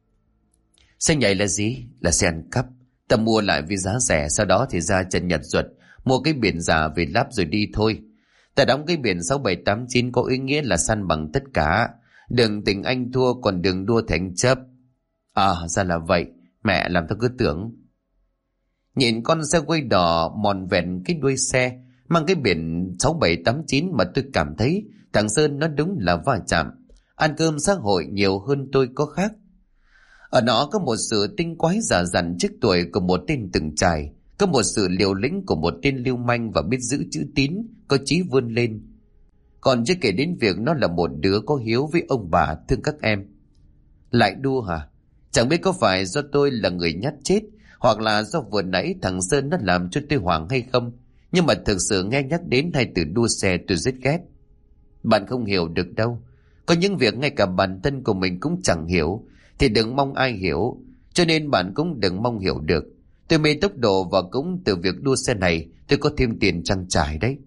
Xe nhảy là gì? Là xe ăn cắp. Ta mua lại với giá rẻ, sau đó thì ra Trần Nhật Duật mua cái biển giả về lắp rồi đi thôi. Ta đóng cái biển 6789 có ý nghĩa là săn bằng tất cả. Đường tình anh thua, còn đường đua thành chấp. À, ra là vậy. Mẹ làm tao cứ tưởng. Nhìn con xe quay đỏ mòn vẹn cái đuôi xe mang cái biển 6789 mà tôi cảm thấy thằng Sơn nó đúng là va chạm. Ăn cơm xã hội nhiều hơn tôi có khác. Ở nó có một sự tinh quái giả dặn trước tuổi của một tên từng trải, có một sự liều lĩnh của một tên lưu manh và biết giữ chữ tín, có chí vươn lên. Còn chưa kể đến việc nó là một đứa có hiếu với ông bà, thương các em. Lại đua hả? Chẳng biết có phải do tôi là người nhát chết, hoặc là do vừa nãy thằng Sơn nó làm cho tôi hoảng hay không. Nhưng mà thực sự nghe nhắc đến hai từ đua xe tôi rất ghét. Bạn không hiểu được đâu. Có những việc ngay cả bản thân của mình cũng chẳng hiểu, thì đừng mong ai hiểu. Cho nên bạn cũng đừng mong hiểu được. Tôi mê tốc độ và cũng từ việc đua xe này tôi có thêm tiền trang trải đấy.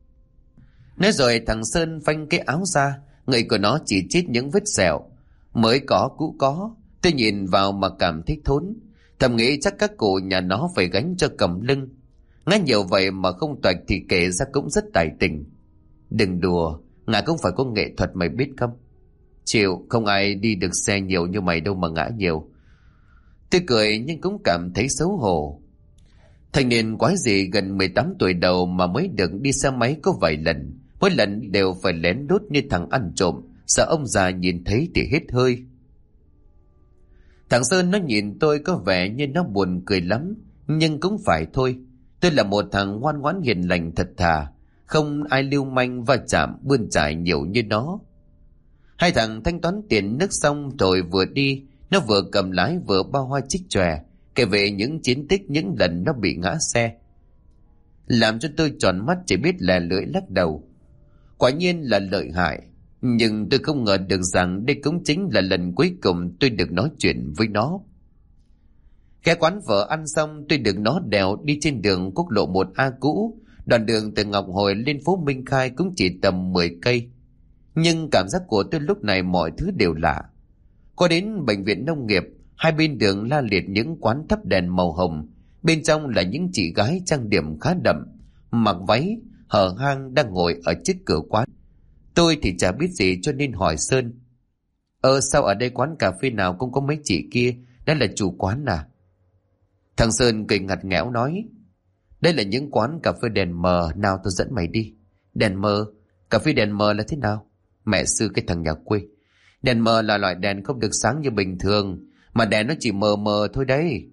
Nói rồi thằng Sơn phanh cái áo ra, người của nó chỉ chít những vết sẹo. Mới có cũ có. Tôi nhìn vào mà cảm thấy thốn. Thầm nghĩ chắc các cụ nhà nó phải gánh cho cầm lưng. Ngay nhiều vậy mà không toạch thì kể ra cũng rất tài tình. Đừng đùa, ngã cũng phải có nghệ thuật mày biết không? Chịu, không ai đi được xe nhiều như mày đâu mà ngã nhiều. Tôi cười nhưng cũng cảm thấy xấu hổ. Thanh niên quái gì gần 18 tuổi đầu mà mới được đi xe máy có vài lần, mỗi lần đều phải lén lút như thằng ăn trộm, sợ ông già nhìn thấy thì hết hơi. Thằng Sơn nó nhìn tôi có vẻ như nó buồn cười lắm, nhưng cũng phải thôi. Tôi là một thằng ngoan ngoãn hiền lành thật thà, không ai lưu manh va chạm bươn chải nhiều như nó. Hai thằng thanh toán tiền nước xong rồi vừa đi, nó vừa cầm lái vừa bao hoa chích chòe, kể về những chiến tích những lần nó bị ngã xe. Làm cho tôi tròn mắt chỉ biết lè lưỡi lắc đầu. Quả nhiên là lợi hại, nhưng tôi không ngờ được rằng đây cũng chính là lần cuối cùng tôi được nói chuyện với nó. Ghé quán phở ăn xong, tôi được nó đèo đi trên đường quốc lộ 1A cũ. Đoạn đường từ Ngọc Hồi lên phố Minh Khai cũng chỉ tầm 10 cây. Nhưng cảm giác của tôi lúc này mọi thứ đều lạ. Qua đến bệnh viện nông nghiệp, hai bên đường la liệt những quán thắp đèn màu hồng. Bên trong là những chị gái trang điểm khá đậm, mặc váy, hở hang đang ngồi ở trước cửa quán. Tôi thì chả biết gì cho nên hỏi Sơn: sao ở đây quán cà phê nào cũng có mấy chị kia, đó là chủ quán à? Thằng Sơn cười ngặt nghẽo nói: đây là những quán cà phê đèn mờ, nào tôi dẫn mày đi. Đèn mờ? Cà phê đèn mờ là thế nào? Mẹ sư cái thằng nhà quê. Đèn mờ là loại đèn không được sáng như bình thường, mà đèn nó chỉ mờ mờ thôi đấy.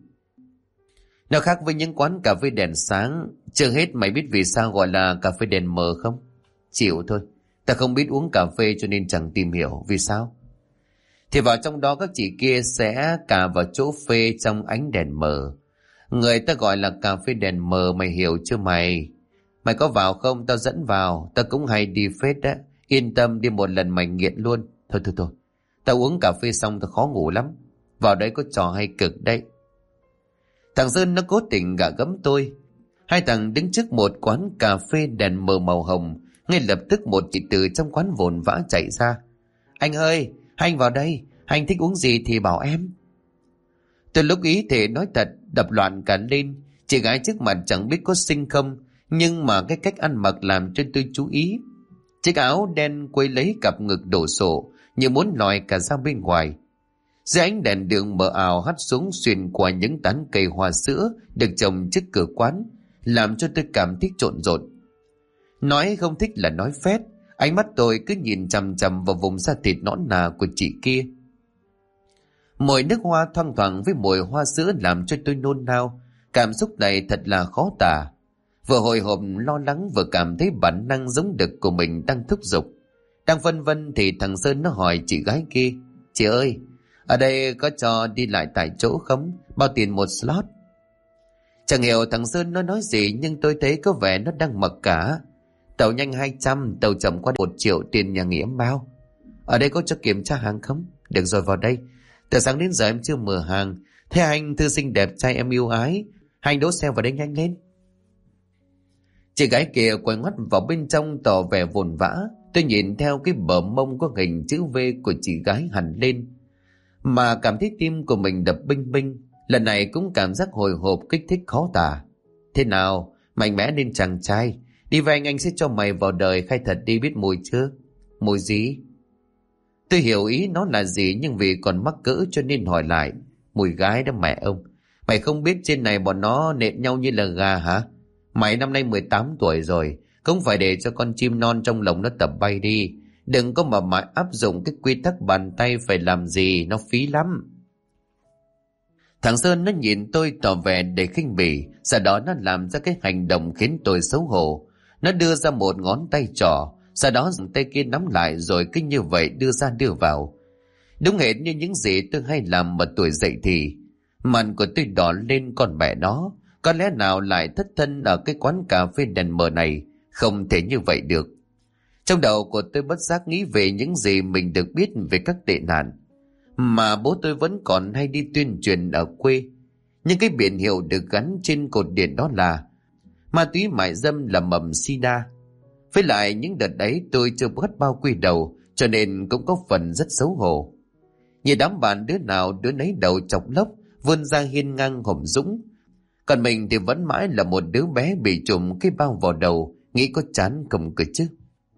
Nó khác với những quán cà phê đèn sáng. Chưa hết mày biết vì sao gọi là cà phê đèn mờ không? Chịu thôi, ta không biết uống cà phê cho nên chẳng tìm hiểu vì sao. Thì vào trong đó các chị kia sẽ cà vào chỗ phê trong ánh đèn mờ. Người ta gọi là cà phê đèn mờ, mày hiểu chưa mày? Mày có vào không? Tao dẫn vào, tao cũng hay đi phết đấy. Yên tâm, đi một lần mày nghiện luôn. Thôi, tao uống cà phê xong tao khó ngủ lắm. Vào đây có trò hay cực đấy. Thằng Sơn nó cố tình gạ gẫm tôi. Hai thằng đứng trước một quán cà phê đèn mờ màu hồng. Ngay lập tức một chị từ trong quán vồn vã chạy ra: anh ơi, anh vào đây, anh thích uống gì thì bảo em. Tôi lúc ý thể nói thật, đập loạn cả lên. Chị gái trước mặt chẳng biết có xinh không, nhưng mà cái cách ăn mặc làm cho tôi chú ý. Chiếc áo đen quây lấy cặp ngực đổ sộ, như muốn lòi cả ra bên ngoài. Dưới ánh đèn đường mờ ảo hắt xuống xuyên qua những tán cây hoa sữa được trồng trước cửa quán, làm cho tôi cảm thấy trộn rộn. Nói không thích là nói phét, ánh mắt tôi cứ nhìn chằm chằm vào vùng da thịt nõn nà của chị kia. Mùi nước hoa thoang thoảng với mùi hoa sữa làm cho tôi nôn nao. Cảm xúc này thật là khó tả. Vừa hồi hộp lo lắng, vừa cảm thấy bản năng giống đực của mình đang thúc giục. Đang phân vân thì thằng Sơn nó hỏi chị gái kia: chị ơi, ở đây có cho đi lại tại chỗ không? Bao tiền một slot? Chẳng hiểu thằng Sơn nó nói gì, nhưng tôi thấy có vẻ nó đang mặc cả. Tàu nhanh 200, tàu chậm qua 1 triệu tiền nhà nghỉ em bao. Ở đây có cho kiểm tra hàng không? Được rồi, vào đây. Từ sáng đến giờ em chưa mở hàng. Thế anh thư sinh đẹp trai em yêu ái, anh đỗ xe vào đây nhanh lên. Chị gái kia quay ngoắt vào bên trong tỏ vẻ vồn vã. Tôi nhìn theo cái bờ mông có hình chữ V của chị gái hẳn lên, mà cảm thấy tim của mình đập binh binh. Lần này cũng cảm giác hồi hộp kích thích khó tả. Thế nào, mạnh mẽ nên chàng trai. Đi với anh sẽ cho mày vào đời khai thật đi, biết mùi chưa? Mùi gì? Tôi hiểu ý nó là gì, nhưng vì còn mắc cỡ cho nên hỏi lại: mùi gái đó mẹ ông. Mày không biết trên này bọn nó nện nhau như là gà hả? Mày năm nay 18 tuổi rồi, không phải để cho con chim non trong lồng nó tập bay đi. Đừng có mà mãi áp dụng cái quy tắc bàn tay phải làm gì, nó phí lắm. Thằng Sơn nó nhìn tôi tỏ vẻ để khinh bỉ, sau đó nó làm ra cái hành động khiến tôi xấu hổ. Nó đưa ra một ngón tay trỏ, sau đó dùng tay kia nắm lại rồi cứ như vậy đưa ra đưa vào. Đúng hệt như những gì tôi hay làm ở tuổi dậy thì. Mặt của tôi đỏ lên con mẹ nó. Có lẽ nào lại thất thân ở cái quán cà phê đèn mờ này? Không thể như vậy được. Trong đầu của tôi bất giác nghĩ về những gì mình được biết về các tệ nạn mà bố tôi vẫn còn hay đi tuyên truyền ở quê. Nhưng cái biển hiệu được gắn trên cột điện đó là ma túy mại dâm, là mầm sida. Với lại những đợt ấy tôi chưa bắt bao quy đầu, cho nên cũng có phần rất xấu hổ. Nhìn đám bạn đứa nào đứa nấy đầu chọc lốc, vươn ra hiên ngang hùng dũng. Còn mình thì vẫn mãi là một đứa bé bị trùm cái bao vào đầu, nghĩ có chán không cơ chứ.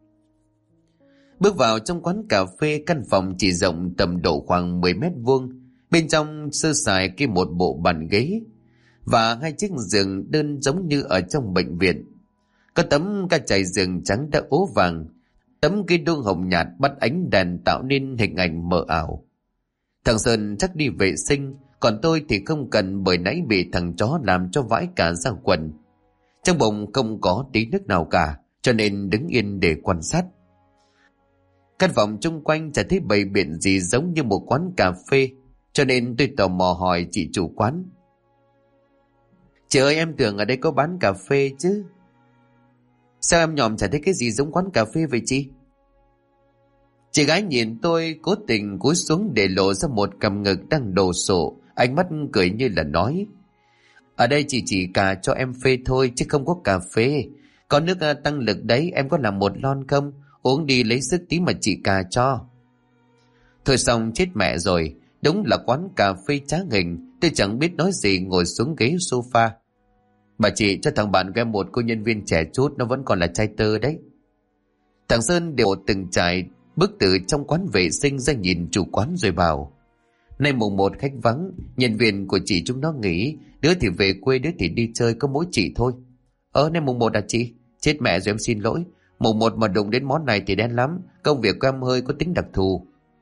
Bước vào trong quán cà phê, căn phòng chỉ rộng tầm độ khoảng 10 mét vuông. Bên trong sơ sài cái một bộ bàn ghế. và 2 chiếc giường đơn giống như ở trong bệnh viện. Có tấm ca trải giường trắng đã ố vàng, tấm ghi đuông hồng nhạt bắt ánh đèn tạo nên hình ảnh mờ ảo. Thằng Sơn chắc đi vệ sinh, còn tôi thì không cần, bởi nãy bị thằng chó làm cho vãi cả ra quần. Trong bụng không có tí nước nào cả, cho nên đứng yên để quan sát. Căn phòng chung quanh chả thấy bày biện gì giống như một quán cà phê, cho nên tôi tò mò hỏi chị chủ quán. Chị ơi, em tưởng ở đây có bán cà phê chứ. Sao em nhòm chả thấy cái gì giống quán cà phê vậy chị? Chị gái nhìn tôi cố tình cúi xuống để lộ ra một cằm ngực đang đồ sộ, ánh mắt cười như là nói: ở đây chị chỉ cà cho em phê thôi chứ không có cà phê. Có nước tăng lực đấy, em có làm một lon không? Uống đi lấy sức tí mà chị cà cho. Thôi xong, chết mẹ rồi, đúng là quán cà phê trá hình. Tôi chẳng biết nói gì, ngồi xuống ghế sofa. Bà chị, cho thằng bạn của em một cô nhân viên trẻ chút, nó vẫn còn là trai tơ đấy. Thằng Sơn đều từng trải bước từ trong quán vệ sinh ra nhìn chủ quán rồi bảo: nay mùng 1 khách vắng, nhân viên của chị chúng nó nghỉ, đứa thì về quê, đứa thì đi chơi, có mỗi chị thôi. Nay mùng 1 à chị? Chết mẹ rồi, em xin lỗi. Mùng 1 mà đụng đến món này thì đen lắm, công việc của em hơi có tính đặc thù.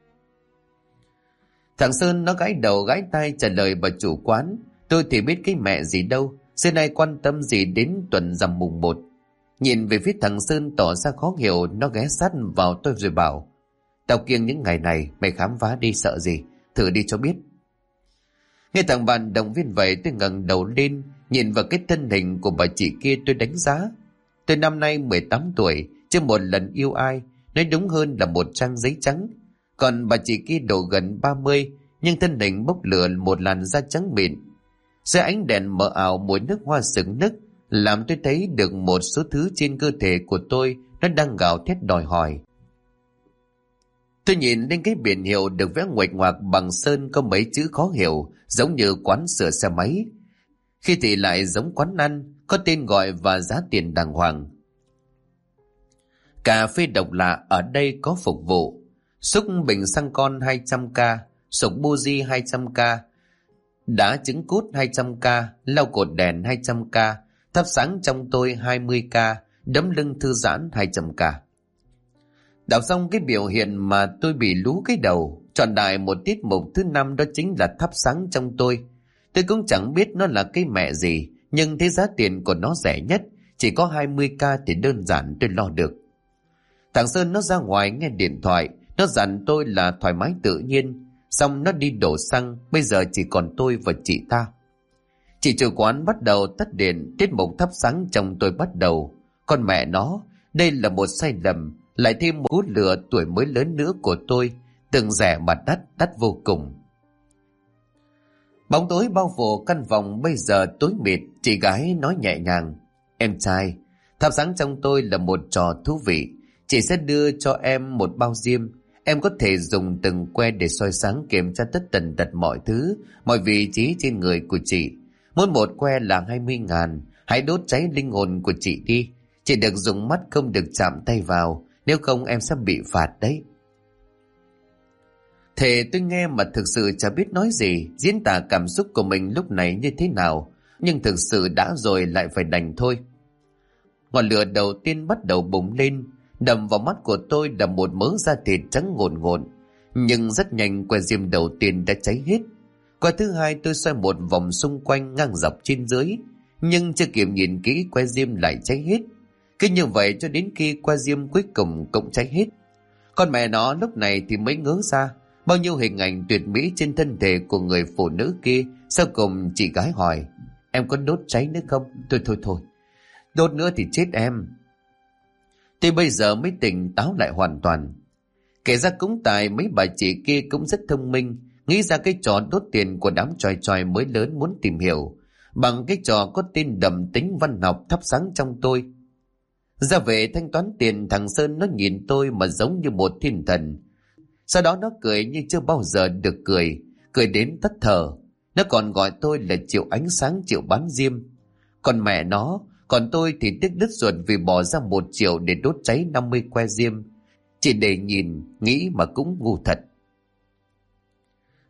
Thằng Sơn nó gãi đầu gãi tai trả lời bà chủ quán: tôi thì biết cái mẹ gì đâu, xưa nay quan tâm gì đến tuần rằm mùng 1. Nhìn về phía thằng Sơn tỏ ra khó hiểu, nó ghé sát vào tôi rồi bảo: tao kiêng những ngày này, mày khám phá đi, sợ gì, thử đi cho biết. Nghe thằng bạn động viên vậy, tôi ngẩng đầu lên nhìn vào cái thân hình của bà chị kia. Tôi đánh giá tôi năm nay 18 tuổi, chưa một lần yêu ai, nói đúng hơn là một trang giấy trắng. Còn bà chị kia độ gần 30, nhưng thân hình bốc lửa, một làn da trắng mịn. Dưới ánh đèn mờ ảo, mùi nước hoa sừng nức làm tôi thấy được một số thứ trên cơ thể của tôi nó đang gào thét đòi hỏi. Tôi nhìn lên cái biển hiệu được vẽ nguệch ngoạc bằng sơn, có mấy chữ khó hiểu giống như quán sửa xe máy, khi thì lại giống quán ăn, có tên gọi và giá tiền đàng hoàng. Cà phê độc lạ ở đây có phục vụ: xúc bình xăng con 200k, sục buji 200k, đá trứng cút 200k, lau cột đèn 200k, thắp sáng trong tôi 20k, đấm lưng thư giãn 200k. Đọc xong cái biểu hiện mà tôi bị lú cái đầu. Trọn đại một tiết mục thứ 5 đó chính là thắp sáng trong tôi. Tôi cũng chẳng biết nó là cái mẹ gì, nhưng thấy giá tiền của nó rẻ nhất, chỉ có 20k thì đơn giản tôi lo được. Thằng Sơn nó ra ngoài nghe điện thoại, nó dặn tôi là thoải mái tự nhiên. Xong nó đi đổ xăng, bây giờ chỉ còn tôi và chị ta. Chị chủ quán bắt đầu tắt điện, tiết mục thắp sáng trong tôi bắt đầu. Con mẹ nó, đây là một sai lầm, lại thêm một cú lừa tuổi mới lớn nữa của tôi, từng rẻ mà đắt vô cùng. Bóng tối bao phủ căn phòng bây giờ tối mịt. Chị gái nói nhẹ nhàng: em trai, thắp sáng trong tôi là một trò thú vị. Chị sẽ đưa cho em một bao diêm. Em có thể dùng từng que để soi sáng kiểm tra tất tần tật mọi thứ, mọi vị trí trên người của chị. Mỗi một que là 20.000. Hãy đốt cháy linh hồn của chị đi. Chị được dùng mắt, không được chạm tay vào, nếu không em sẽ bị phạt đấy. Thế tôi nghe mà thực sự chả biết nói gì, diễn tả cảm xúc của mình lúc này như thế nào. Nhưng thực sự đã rồi lại phải đành thôi. Ngọn lửa đầu tiên bắt đầu bùng lên, đầm vào mắt của tôi là một mớ da thịt trắng ngồn ngộn. Nhưng rất nhanh que diêm đầu tiên đã cháy hết. Que thứ hai tôi xoay một vòng xung quanh ngang dọc trên dưới, nhưng chưa kịp nhìn kỹ que diêm lại cháy hết. Cứ như vậy cho đến khi que diêm cuối cùng cũng cháy hết. Con mẹ nó lúc này thì mới ngớ ra bao nhiêu hình ảnh tuyệt mỹ trên thân thể của người phụ nữ kia. Sau cùng chị gái hỏi: em có đốt cháy nữa không? Thôi, đốt nữa thì chết em. Tôi bây giờ mới tỉnh táo lại hoàn toàn. Kể ra cũng tại mấy bà chị kia cũng rất thông minh, nghĩ ra cái trò đốt tiền của đám chòi chòi mới lớn muốn tìm hiểu, bằng cái trò có tên đậm tính văn học thắp sáng trong tôi. Ra về thanh toán tiền, thằng Sơn nó nhìn tôi mà giống như một thiên thần. Sau đó nó cười như chưa bao giờ được cười đến tắt thở. Nó còn gọi tôi là Triệu Ánh Sáng, Triệu bán diêm. Còn mẹ nó, còn tôi thì tiếc đứt ruột vì bỏ ra 1 triệu để đốt cháy 50 que diêm. Chỉ để nhìn, nghĩ mà cũng ngu thật.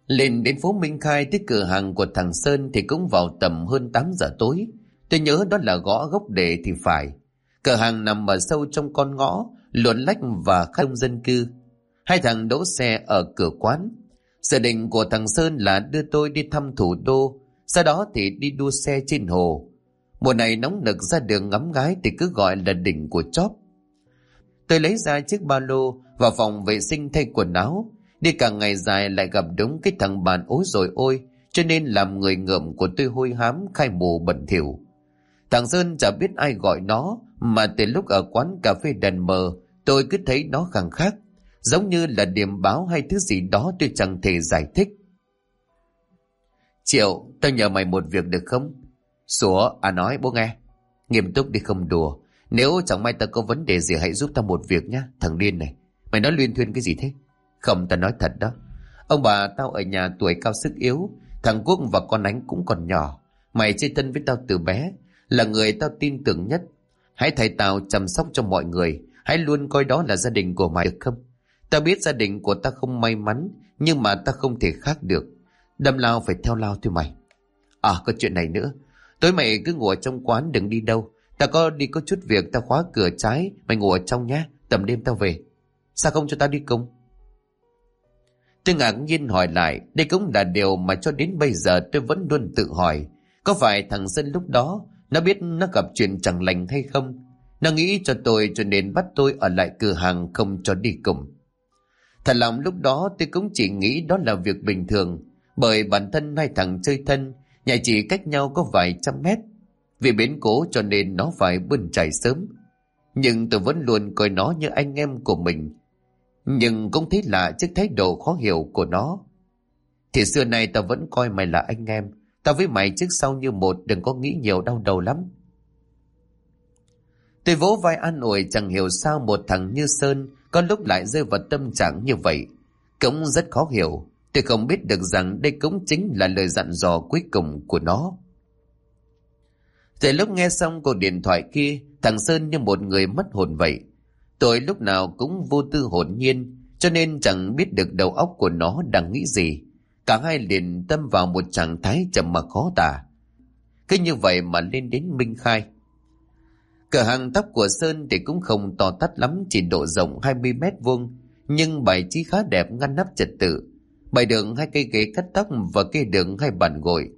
Lên đến phố Minh Khai tới cửa hàng của thằng Sơn thì cũng vào tầm hơn 8 giờ tối. Tôi nhớ đó là gõ gốc đề thì phải. Cửa hàng nằm ở sâu trong con ngõ, luồn lách và khá đông dân cư. Hai thằng đỗ xe ở cửa quán. Dự định của thằng Sơn là đưa tôi đi thăm thủ đô, sau đó thì đi đua xe trên hồ. Mùa này nóng nực, ra đường ngắm gái thì cứ gọi là đỉnh của chóp. Tôi lấy ra chiếc ba lô vào phòng vệ sinh thay quần áo. Đi cả ngày dài lại gặp đúng cái thằng bạn ối rồi ôi, cho nên làm người ngợm của tôi hôi hám, khai mù bẩn thỉu. Thằng Sơn chả biết ai gọi nó, mà từ lúc ở quán cà phê đèn mờ tôi cứ thấy nó khăng khác, giống như là điểm báo hay thứ gì đó tôi chẳng thể giải thích. Triệu, tao nhờ mày một việc được không? Sủa, nói bố nghe. Nghiêm túc đi, không đùa. Nếu chẳng may tao có vấn đề gì hãy giúp tao một việc nhá. Thằng điên này, mày nói luyên thuyên cái gì thế? Không, tao nói thật đó. Ông bà tao ở nhà tuổi cao sức yếu, thằng Quốc và con Ánh cũng còn nhỏ. Mày chơi thân với tao từ bé, là người tao tin tưởng nhất. Hãy thầy tao chăm sóc cho mọi người, hãy luôn coi đó là gia đình của mày được không? Tao biết gia đình của tao không may mắn, nhưng mà tao không thể khác được. Đâm lao phải theo lao thôi mày. Có chuyện này nữa. Tối mày cứ ngủ ở trong quán, đừng đi đâu. Tao có chút việc, tao khóa cửa trái, mày ngủ ở trong nhé, tầm đêm tao về. Sao không cho tao đi cùng? Tôi ngạc nhiên hỏi lại, đây cũng là điều mà cho đến bây giờ tôi vẫn luôn tự hỏi. Có phải thằng Dân lúc đó nó biết nó gặp chuyện chẳng lành hay không? Nó nghĩ cho tôi cho nên bắt tôi ở lại cửa hàng, không cho đi cùng. Thật lòng lúc đó tôi cũng chỉ nghĩ đó là việc bình thường, bởi bản thân hai thằng chơi thân, nhà chỉ cách nhau có vài trăm mét. Vì biến cố cho nên nó phải bươn chải sớm. Nhưng tôi vẫn luôn coi nó như anh em của mình. Nhưng cũng thấy lạ trước thái độ khó hiểu của nó. Thì xưa nay tao vẫn coi mày là anh em. Tao với mày trước sau như một, đừng có nghĩ nhiều, đau đầu lắm. Tôi vỗ vai an ủi, chẳng hiểu sao một thằng như Sơn có lúc lại rơi vào tâm trạng như vậy. Cũng rất khó hiểu. Tôi không biết được rằng đây cũng chính là lời dặn dò cuối cùng của nó. Từ lúc nghe xong cuộc điện thoại kia, thằng Sơn như một người mất hồn vậy. Tôi lúc nào cũng vô tư hồn nhiên, cho nên chẳng biết được đầu óc của nó đang nghĩ gì. Cả hai liền tâm vào một trạng thái trầm mặc khó tả. Cứ như vậy mà lên đến Minh Khai. Cửa hàng tóc của Sơn thì cũng không to tát lắm, chỉ độ rộng 20 mét vuông, nhưng bài trí khá đẹp, ngăn nắp trật tự. Bày đường 2 cây ghế cắt tóc và kê đường 2 bàn gội.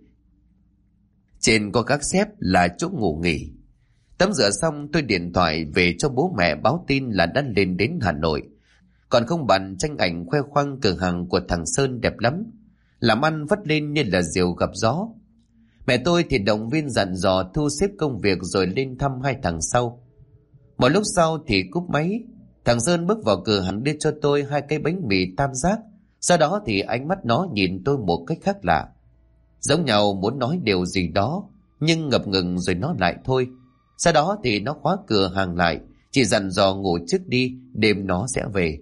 Trên có các xếp là chỗ ngủ nghỉ. Tắm rửa xong tôi điện thoại về cho bố mẹ báo tin là đã lên đến Hà Nội. Còn không bàn tranh ảnh khoe khoang cửa hàng của thằng Sơn đẹp lắm. Làm ăn vất lên như là diều gặp gió. Mẹ tôi thì động viên dặn dò thu xếp công việc rồi lên thăm hai thằng sau. Một lúc sau thì cúp máy. Thằng Sơn bước vào cửa hàng đưa cho tôi 2 cái bánh mì tam giác. Sau đó thì ánh mắt nó nhìn tôi một cách khác lạ. Giống nhau muốn nói điều gì đó, nhưng ngập ngừng rồi nó lại thôi. Sau đó thì nó khóa cửa hàng lại, chỉ dặn dò ngủ trước đi, đêm nó sẽ về.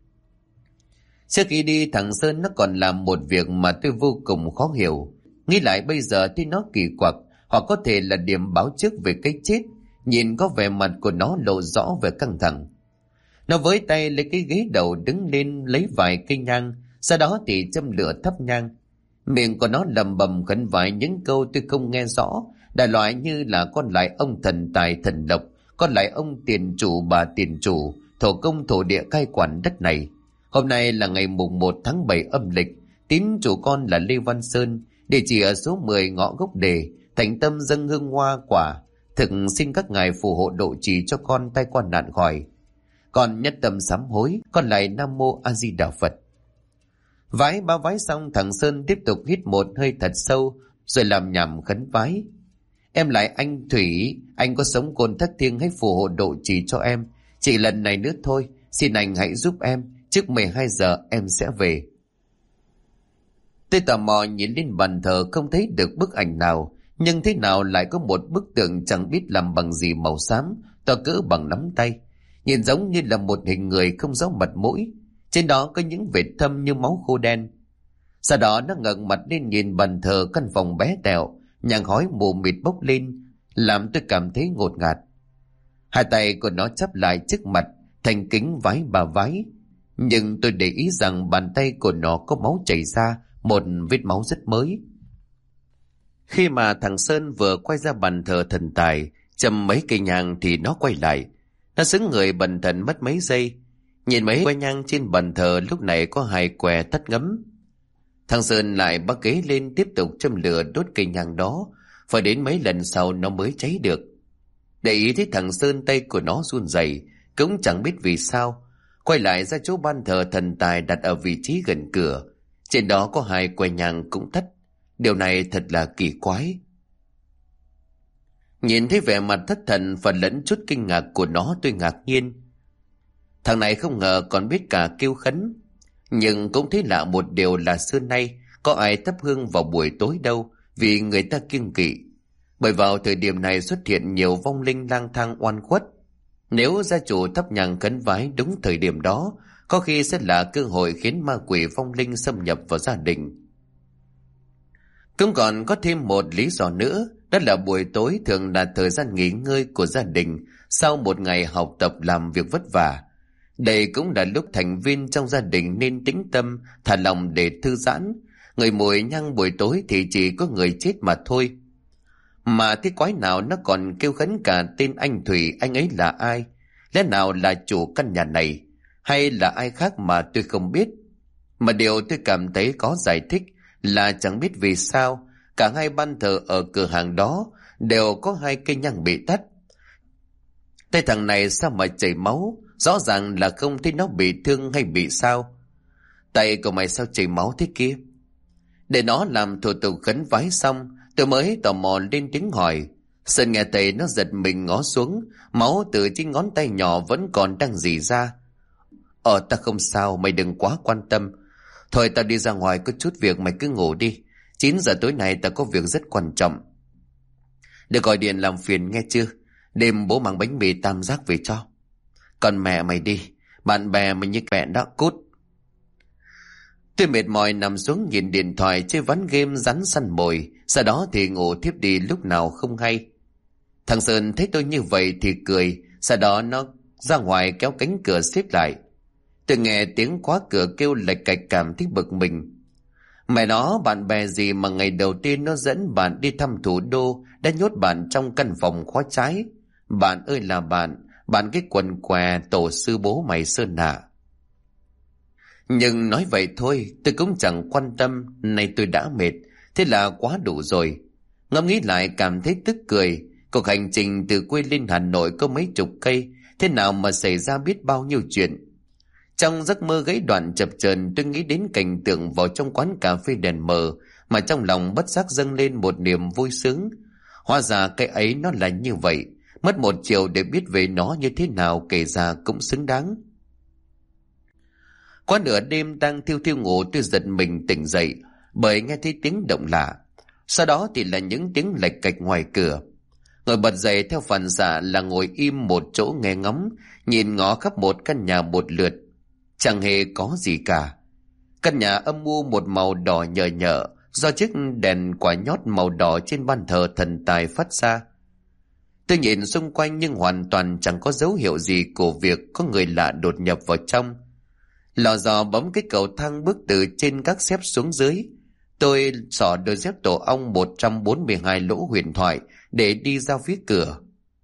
Trước khi đi, thằng Sơn nó còn làm một việc mà tôi vô cùng khó hiểu. Nghĩ lại bây giờ thì nó kỳ quặc, hoặc có thể là điểm báo trước về cái chết. Nhìn có vẻ mặt của nó lộ rõ về căng thẳng. Nó với tay lấy cái ghế đầu đứng lên lấy vài cây nhang, sau đó thì châm lửa thắp nhang. Miệng của nó lầm bầm khấn vái những câu tôi không nghe rõ, đại loại như là con lại ông thần tài thần lộc, con lại ông tiền chủ bà tiền chủ, thổ công thổ địa cai quản đất này. Hôm nay là ngày mùng 1 tháng 7 âm lịch, tín chủ con là Lê Văn Sơn, địa chỉ ở số 10 ngõ Gốc Đề, thành tâm dâng hương hoa quả, thực xin các ngài phù hộ độ trì cho con tai qua nạn khỏi. Con nhất tâm sám hối, con lại Nam Mô A Di Đà Phật. Vái 3 vái xong, thằng Sơn tiếp tục hít một hơi thật sâu rồi làm nhảm khấn vái. Em lại anh Thủy, anh có sống côn thất thiêng hãy phù hộ độ trì cho em. Chỉ lần này nữa thôi, xin anh hãy giúp em, trước 12 giờ em sẽ về. Tôi tò mò nhìn lên bàn thờ không thấy được bức ảnh nào, nhưng thế nào lại có một bức tượng chẳng biết làm bằng gì màu xám, to cỡ bằng nắm tay. Nhìn giống như là một hình người không rõ mặt mũi. Trên đó có những vệt thâm như máu khô đen. Sau đó nó ngẩng mặt lên nhìn bàn thờ, căn phòng bé tẹo, nhang khói mù mịt bốc lên, làm tôi cảm thấy ngột ngạt. Hai tay của nó chắp lại trước mặt, thành kính vái 3 vái. Nhưng tôi để ý rằng bàn tay của nó có máu chảy ra, một vết máu rất mới. Khi mà thằng Sơn vừa quay ra bàn thờ thần tài, châm mấy cây nhang thì nó quay lại. Nó xứng người bần thần mất mấy giây. Nhìn mấy que nhang trên bàn thờ lúc này có 2 que tắt ngấm. Thằng Sơn lại bắt ghế lên tiếp tục châm lửa đốt cây nhang đó. Phải đến mấy lần sau nó mới cháy được. Để ý thấy thằng Sơn tay của nó run rẩy, cũng chẳng biết vì sao. Quay lại ra chỗ ban thờ thần tài đặt ở vị trí gần cửa. Trên đó có 2 que nhang cũng tắt. Điều này thật là kỳ quái. Nhìn thấy vẻ mặt thất thần và lẫn chút kinh ngạc của nó, tôi ngạc nhiên. Thằng này không ngờ còn biết cả kêu khấn. Nhưng cũng thấy lạ một điều là xưa nay có ai thắp hương vào buổi tối đâu, vì người ta kiêng kỵ. Bởi vào thời điểm này xuất hiện nhiều vong linh lang thang oan khuất. Nếu gia chủ thắp nhang khấn vái đúng thời điểm đó, có khi sẽ là cơ hội khiến ma quỷ vong linh xâm nhập vào gia đình. Cũng còn có thêm một lý do nữa, đó là buổi tối thường là thời gian nghỉ ngơi của gia đình sau một ngày học tập làm việc vất vả. Đây cũng là lúc thành viên trong gia đình nên tĩnh tâm, thả lòng để thư giãn. Người mùi nhang buổi tối thì chỉ có người chết mà thôi. Mà thế quái nào nó còn kêu khấn cả tên anh Thủy, anh ấy là ai? Lẽ nào là chủ căn nhà này? Hay là ai khác mà tôi không biết? Mà điều tôi cảm thấy có giải thích là chẳng biết vì sao cả 2 ban thờ ở cửa hàng đó đều có 2 cây nhang bị tắt. Tay thằng này sao mà chảy máu? Rõ ràng là không thấy nó bị thương hay bị sao. Tay của mày sao chảy máu thế kia? Để nó làm thủ tục khấn vái xong, tôi mới tò mò lên tiếng hỏi. Sơn nghe thấy nó giật mình ngó xuống, máu từ trên ngón tay nhỏ vẫn còn đang rỉ ra. Ta không sao, mày đừng quá quan tâm. Thôi tao đi ra ngoài có chút việc, mày cứ ngủ đi. 9 giờ tối nay tao có việc rất quan trọng. Đừng gọi điện làm phiền nghe chưa? Đêm bố mang bánh mì tam giác về cho. Còn mẹ mày đi, bạn bè mày như mẹ đó, cút. Tôi mệt mỏi nằm xuống nhìn điện thoại chơi ván game rắn săn mồi, sau đó thì ngủ thiếp đi lúc nào không hay. Thằng Sơn thấy tôi như vậy thì cười, sau đó nó ra ngoài kéo cánh cửa xếp lại. Tôi nghe tiếng khóa cửa kêu lạch cạch cảm thấy bực mình. Mẹ nó, bạn bè gì mà ngày đầu tiên nó dẫn bạn đi thăm thủ đô đã nhốt bạn trong căn phòng khóa trái. Bạn ơi là bạn cái quần què tổ sư bố mày Sơn à. Nhưng nói vậy thôi, tôi cũng chẳng quan tâm, nay tôi đã mệt, thế là quá đủ rồi. Ngẫm nghĩ lại cảm thấy tức cười, cuộc hành trình từ quê lên Hà Nội có mấy chục cây, thế nào mà xảy ra biết bao nhiêu chuyện. Trong giấc mơ gãy đoạn chập chờn, tôi nghĩ đến cảnh tượng vào trong quán cà phê đèn mờ, mà trong lòng bất giác dâng lên một niềm vui sướng. Hóa ra cái ấy nó là như vậy, mất 1 chiều để biết về nó như thế nào kể ra cũng xứng đáng. Qua nửa đêm đang thiêu thiêu ngủ, tôi giật mình tỉnh dậy bởi nghe thấy tiếng động lạ. Sau đó thì là những tiếng lạch cạch ngoài cửa. Ngồi bật dậy theo phản xạ là ngồi im một chỗ nghe ngóng, nhìn ngó khắp một căn nhà một lượt. Chẳng hề có gì cả. Căn nhà âm u một màu đỏ nhờ nhợ do chiếc đèn quả nhót màu đỏ trên ban thờ thần tài phát ra. Tôi nhìn xung quanh nhưng hoàn toàn chẳng có dấu hiệu gì của việc có người lạ đột nhập vào trong. Lò dò bấm cái cầu thang bước từ trên các xếp xuống dưới. Tôi xỏ đôi dép tổ ong 142 lỗ huyền thoại để đi ra phía cửa.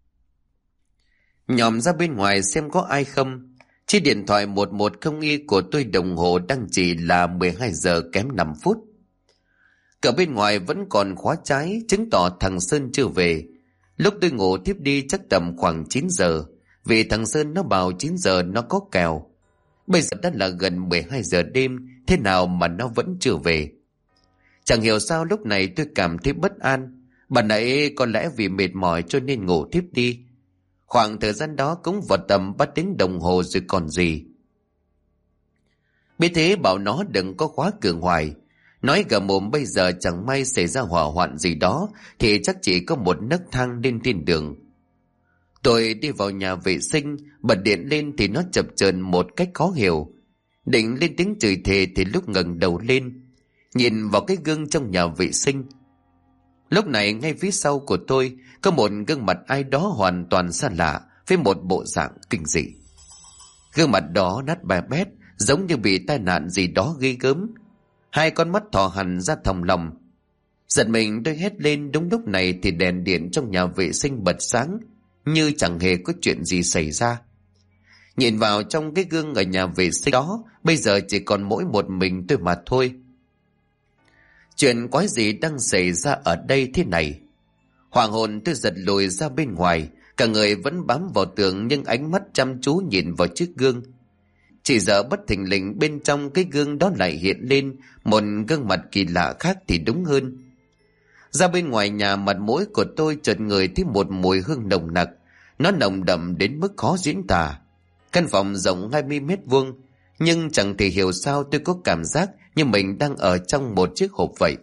Nhòm ra bên ngoài xem có ai không. Chiếc điện thoại 110Y của tôi đồng hồ đang chỉ là 12 giờ kém 5 phút. Cửa bên ngoài vẫn còn khóa trái, chứng tỏ thằng Sơn chưa về. Lúc tôi ngủ thiếp đi chắc tầm khoảng 9 giờ, vì thằng Sơn nó bảo 9 giờ nó có kèo. Bây giờ đã là gần 12 giờ đêm, thế nào mà nó vẫn chưa về? Chẳng hiểu sao lúc này tôi cảm thấy bất an. Bạn nãy có lẽ vì mệt mỏi cho nên ngủ thiếp đi. Khoảng thời gian đó cũng vào tầm 3 tiếng đồng hồ rồi còn gì. Biết thế bảo nó đừng có khóa cửa ngoài. Nói cả mồm bây giờ chẳng may xảy ra hỏa hoạn gì đó thì chắc chỉ có một nấc thang lên thiên đường. Tôi đi vào nhà vệ sinh, bật điện lên thì nó chập chờn một cách khó hiểu. Định lên tiếng chửi thề thì lúc ngẩng đầu lên, nhìn vào cái gương trong nhà vệ sinh. Lúc này ngay phía sau của tôi có một gương mặt ai đó hoàn toàn xa lạ với một bộ dạng kinh dị. Gương mặt đó nát bè bét, giống như bị tai nạn gì đó ghê gớm. hai con mắt thò hằn ra thòng lòng. Giật mình tôi hét lên. Đúng lúc này thì đèn điện trong nhà vệ sinh bật sáng, như chẳng hề có chuyện gì xảy ra. Nhìn vào trong cái gương ở nhà vệ sinh đó, bây giờ chỉ còn mỗi một mình tôi mà thôi. Chuyện quái gì đang xảy ra ở đây thế này? Hoàng hồn tôi giật lùi ra bên ngoài, cả người vẫn bám vào tường nhưng ánh mắt chăm chú nhìn vào chiếc gương. Chỉ giờ bất thình lình bên trong cái gương đó lại hiện lên một gương mặt kỳ lạ khác thì đúng hơn. Ra bên ngoài nhà, mặt mũi của tôi chợt ngửi thấy một mùi hương nồng nặc. Nó nồng đậm đến mức khó diễn tả. Căn phòng rộng 20 mét vuông, nhưng chẳng thể hiểu sao tôi có cảm giác như mình đang ở trong một chiếc hộp vậy.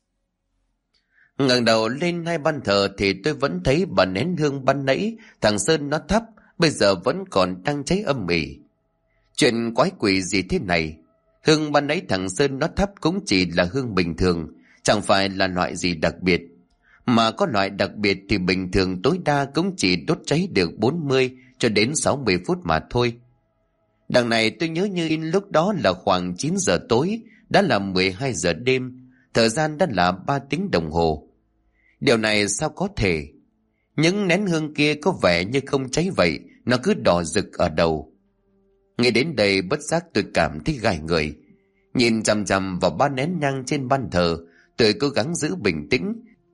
Ngẩng đầu lên hai ban thờ thì tôi vẫn thấy bà nén hương ban nãy thằng Sơn nó thắp bây giờ vẫn còn đang cháy âm ỉ. Chuyện quái quỷ gì thế này? Hương ban nãy thằng Sơn nó thắp cũng chỉ là hương bình thường, chẳng phải là loại gì đặc biệt. Mà có loại đặc biệt thì bình thường tối đa cũng chỉ đốt cháy được 40 cho đến 60 phút mà thôi. Đằng này tôi nhớ như in lúc đó là khoảng 9 giờ tối, đã là 12 giờ đêm, thời gian đã là 3 tiếng đồng hồ. Điều này sao có thể? Những nén hương kia có vẻ như không cháy vậy, nó cứ đỏ rực ở đầu. Nghe đến đây bất giác tôi cảm thấy gai người. Nhìn chằm chằm vào ba nén nhang trên ban thờ, tôi cố gắng giữ bình tĩnh.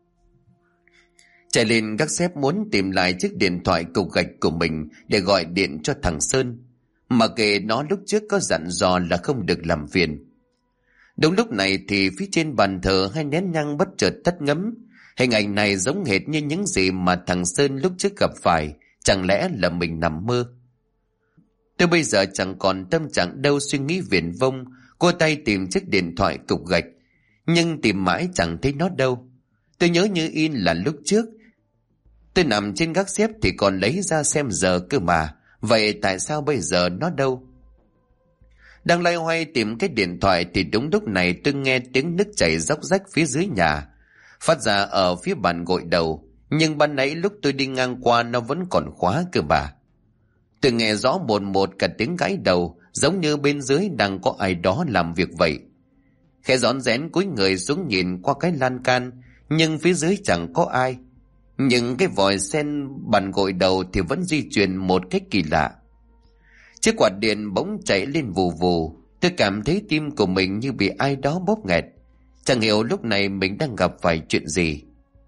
Chạy lên gác xếp muốn tìm lại chiếc điện thoại cục gạch của mình để gọi điện cho thằng Sơn. Mà kệ nó lúc trước có dặn dò là không được làm phiền. Đúng lúc này thì phía trên bàn thờ hai nén nhang bất chợt tắt ngấm. Hình ảnh này giống hệt như những gì mà thằng Sơn lúc trước gặp phải. Chẳng lẽ là mình nằm mơ? Tôi bây giờ chẳng còn tâm trạng đâu suy nghĩ viển vông, cô tay tìm chiếc điện thoại cục gạch. Nhưng tìm mãi chẳng thấy nó đâu. Tôi nhớ như in là lúc trước tôi nằm trên gác xếp thì còn lấy ra xem giờ cơ mà. Vậy tại sao bây giờ nó đâu? Đang loay hoay tìm cái điện thoại thì đúng lúc này tôi nghe tiếng nước chảy róc rách phía dưới nhà, phát ra ở phía bàn gội đầu. Nhưng ban nãy lúc tôi đi ngang qua nó vẫn còn khóa cơ mà. Tôi nghe rõ một cả tiếng gãi đầu, giống như bên dưới đang có ai đó làm việc vậy. Khẽ rón rén cúi người xuống nhìn qua cái lan can, nhưng phía dưới chẳng có ai. Nhưng cái vòi sen bàn gội đầu thì vẫn di chuyển một cách kỳ lạ. Chiếc quạt điện bỗng chạy lên vù vù. Tôi cảm thấy tim của mình như bị ai đó bóp nghẹt. Chẳng hiểu lúc này mình đang gặp phải chuyện gì.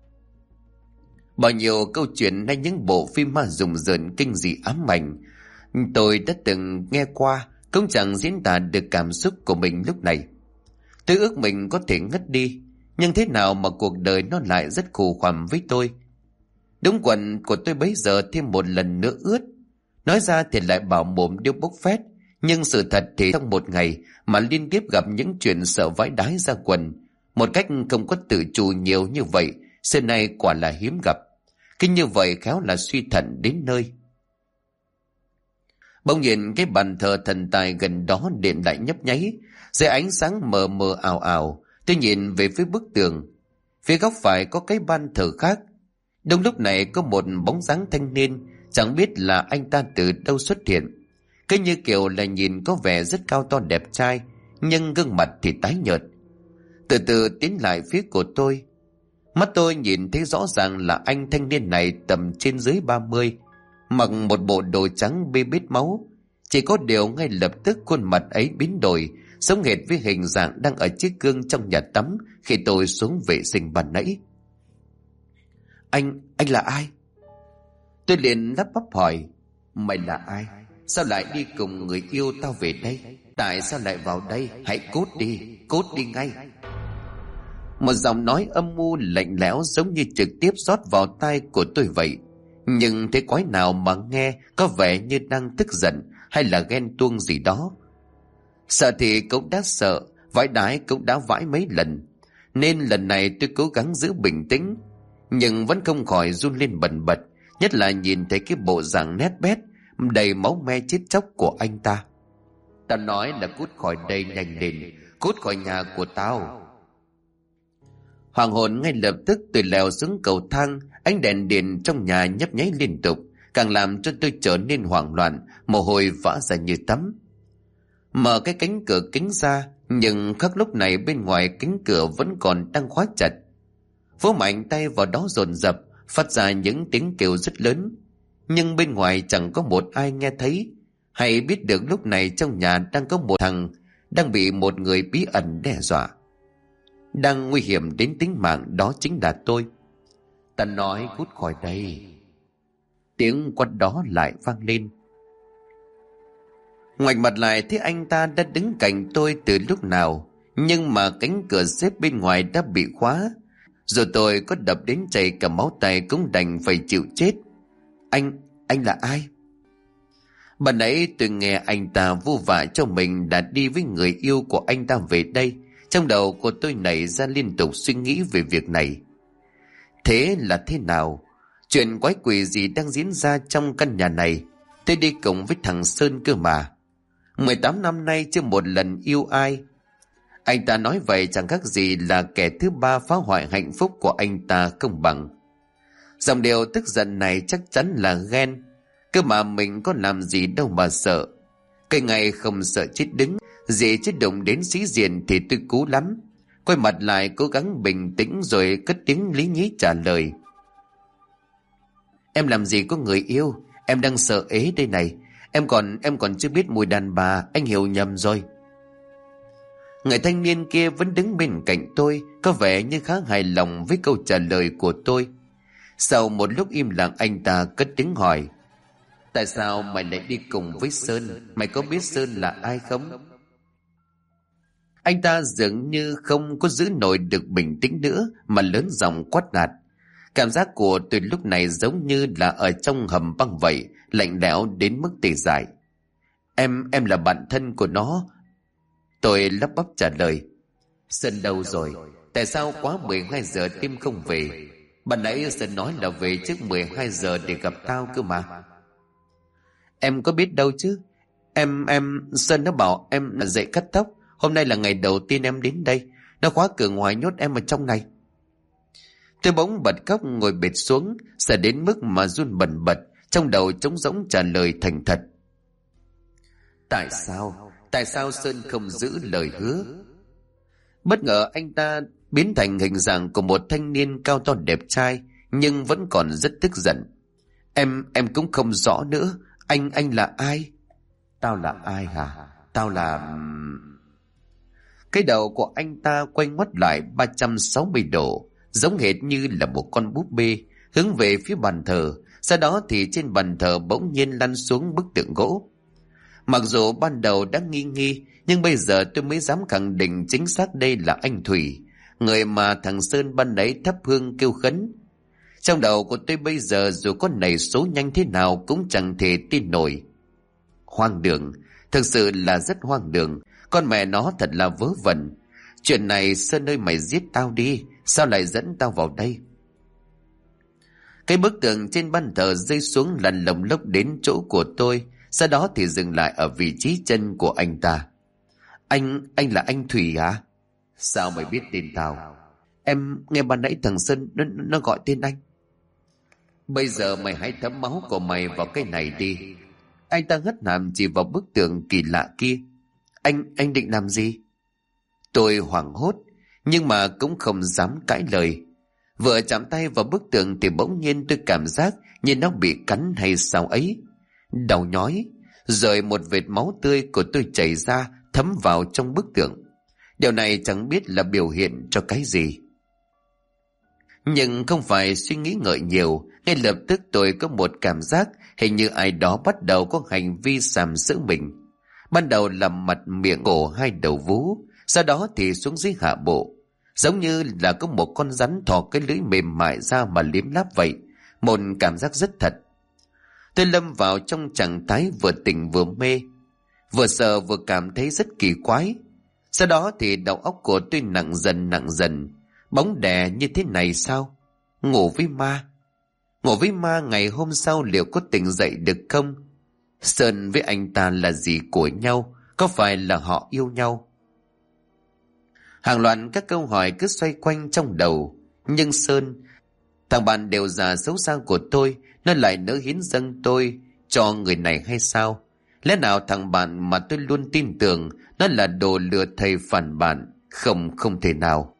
Bao nhiêu câu chuyện hay những bộ phim ma rùng rợn kinh dị ám ảnh tôi đã từng nghe qua, cũng chẳng diễn tả được cảm xúc của mình lúc này. Tôi ước mình có thể ngất đi, nhưng thế nào mà cuộc đời nó lại rất khù khoằm với tôi. Đúng quần của tôi bấy giờ thêm một lần nữa ướt. Nói ra thì lại bảo mồm điêu bốc phét, nhưng sự thật thì trong một ngày mà liên tiếp gặp những chuyện sợ vãi đái ra quần, một cách không có tự chủ nhiều như vậy, xưa nay quả là hiếm gặp. Kinh như vậy khéo là suy thận đến nơi. Bỗng nhiên cái bàn thờ thần tài gần đó điện lại nhấp nháy, dưới ánh sáng mờ mờ ảo ảo. Tôi nhìn về phía bức tường, phía góc phải có cái ban thờ khác. Đúng lúc này có một bóng dáng thanh niên, chẳng biết là anh ta từ đâu xuất hiện. Cứ như kiểu là nhìn có vẻ rất cao to đẹp trai, nhưng gương mặt thì tái nhợt. Từ từ tiến lại phía của tôi. Mắt tôi nhìn thấy rõ ràng là anh thanh niên này tầm trên dưới 30, mặc một bộ đồ trắng bê bết máu. Chỉ có điều ngay lập tức khuôn mặt ấy biến đổi, giống hệt với hình dạng đang ở chiếc gương trong nhà tắm khi tôi xuống vệ sinh ban nãy. Anh là ai? Tôi liền lắp bắp hỏi. Mày là ai? Sao lại đi cùng người yêu tao về đây? Tại sao lại vào đây? Hãy cút đi ngay. Một giọng nói âm u lạnh lẽo giống như trực tiếp rót vào tai của tôi vậy. Nhưng thế quái nào mà nghe có vẻ như đang tức giận hay là ghen tuông gì đó. Sợ thì cũng đã sợ, vãi đái cũng đã vãi mấy lần, nên lần này tôi cố gắng giữ bình tĩnh, nhưng vẫn không khỏi run lên bần bật, nhất là nhìn thấy cái bộ dạng nét bét đầy máu me chết chóc của anh ta. Tao nói là cút khỏi đây nhanh lên, cút khỏi nhà của tao. Hoàng hồn ngay lập tức tôi leo xuống cầu thang, ánh đèn điện trong nhà nhấp nháy liên tục, càng làm cho tôi trở nên hoảng loạn, mồ hôi vã ra như tắm. mở cái cánh cửa kính ra, nhưng khắc lúc này bên ngoài cánh cửa vẫn còn đang khóa chặt. Vỗ mạnh tay vào đó dồn dập, phát ra những tiếng kêu rất lớn, nhưng bên ngoài chẳng có một ai nghe thấy hay biết được lúc này trong nhà đang có một thằng đang bị một người bí ẩn đe dọa, đang nguy hiểm đến tính mạng, đó chính là tôi. Ta nói cút khỏi đây. Tiếng quát đó lại vang lên. Ngoảnh mặt lại thấy anh ta đã đứng cạnh tôi từ lúc nào, nhưng mà cánh cửa xếp bên ngoài đã bị khóa, rồi tôi có đập đến chảy cả máu tay cũng đành phải chịu chết. Anh là ai? Ban nãy tôi nghe anh ta vu vạ cho mình đã đi với người yêu của anh ta về đây. Trong đầu của tôi nảy ra liên tục suy nghĩ về việc này. Thế là thế nào? Chuyện quái quỷ gì đang diễn ra trong căn nhà này? Tôi đi cùng với thằng Sơn cơ mà. 18 năm nay chưa một lần yêu ai. Anh ta nói vậy chẳng khác gì là kẻ thứ ba phá hoại hạnh phúc của anh ta không bằng. Dòng điều tức giận này chắc chắn là ghen. Cơ mà mình có làm gì đâu mà sợ. Cái ngày không sợ chết đứng, gì chết đụng đến sĩ diện thì tôi cú lắm. Quay mặt lại cố gắng bình tĩnh rồi cất tiếng lý nhí trả lời. Em làm gì có người yêu, em đang sợ ế đây này. Em còn chưa biết mùi đàn bà, anh hiểu nhầm rồi. Người thanh niên kia vẫn đứng bên cạnh tôi, có vẻ như khá hài lòng với câu trả lời của tôi. Sau một lúc im lặng, anh ta cất tiếng hỏi. Tại sao mày lại đi cùng với Sơn? Mày có biết Sơn là ai không? Anh ta dường như không có giữ nổi được bình tĩnh nữa mà lớn giọng quát nạt. Cảm giác của tôi lúc này giống như là ở trong hầm băng vậy, lạnh lẽo đến mức tê dại. Em là bạn thân của nó. Tôi lắp bắp trả lời. Sơn đâu rồi? Tại sao quá 12 giờ đêm không về? Bạn nãy Sơn nói là về trước 12 giờ để gặp tao cơ mà. Em có biết đâu chứ. Sơn nó bảo em là dậy cắt tóc. Hôm nay là ngày đầu tiên em đến đây. Nó khóa cửa ngoài nhốt em ở trong này. Tôi bỗng bật khóc ngồi bệt xuống, sợ đến mức mà run bần bật, trong đầu trống rỗng trả lời thành thật. Tại sao Sơn không giữ lời hứa? Bất ngờ anh ta biến thành hình dạng của một thanh niên cao to đẹp trai, nhưng vẫn còn rất tức giận. Em cũng không rõ nữa. Anh là ai? Tao là ai hả? Tao là... Cái đầu của anh ta quay ngoắt lại 360 độ, giống hệt như là một con búp bê, hướng về phía bàn thờ. Sau đó thì trên bàn thờ bỗng nhiên lăn xuống bức tượng gỗ. Mặc dù ban đầu đã nghi, nhưng bây giờ tôi mới dám khẳng định chính xác đây là anh Thủy, người mà thằng Sơn ban nãy thắp hương kêu khấn. Trong đầu của tôi bây giờ dù có nảy số nhanh thế nào cũng chẳng thể tin nổi. Hoang đường, thực sự là rất hoang đường. Con mẹ nó thật là vớ vẩn. Chuyện này Sơn ơi, mày giết tao đi, sao lại dẫn tao vào đây? Cái bức tượng trên ban thờ rơi xuống lăn lồng lốc đến chỗ của tôi, sau đó thì dừng lại ở vị trí chân của anh ta. Anh là anh Thủy hả? Sao mày biết tên tao? Em nghe ban nãy thằng Sơn nó gọi tên anh. Bây giờ mày hãy thấm máu của mày vào cái này đi. Anh ta hất hàm chỉ vào bức tượng kỳ lạ kia. Anh định làm gì? Tôi hoảng hốt, nhưng mà cũng không dám cãi lời. Vừa chạm tay vào bức tượng thì bỗng nhiên tôi cảm giác như nó bị cắn hay sao ấy. Đau nhói, rồi một vệt máu tươi của tôi chảy ra thấm vào trong bức tượng. Điều này chẳng biết là biểu hiện cho cái gì. Nhưng không phải suy nghĩ ngợi nhiều, ngay lập tức tôi có một cảm giác hình như ai đó bắt đầu có hành vi sàm sỡ mình. Ban đầu là mặt, miệng, cổ, hai đầu vú, sau đó thì xuống dưới hạ bộ, giống như là có một con rắn thò cái lưỡi mềm mại ra mà liếm láp vậy. Một cảm giác rất thật. Tôi lâm vào trong trạng thái vừa tỉnh vừa mê, vừa sợ vừa cảm thấy rất kỳ quái. Sau đó thì đầu óc của tôi nặng dần. Bóng đè như thế này sao? Ngủ với ma ngày hôm sau liệu có tỉnh dậy được không? Sơn với anh ta là gì của nhau? Có phải là họ yêu nhau? Hàng loạt các câu hỏi cứ xoay quanh trong đầu. Nhưng Sơn, thằng bạn đều già xấu xa của tôi, nó lại nỡ hiến dâng tôi cho người này hay sao? Lẽ nào thằng bạn mà tôi luôn tin tưởng nó là đồ lừa thầy phản bạn? Không thể nào.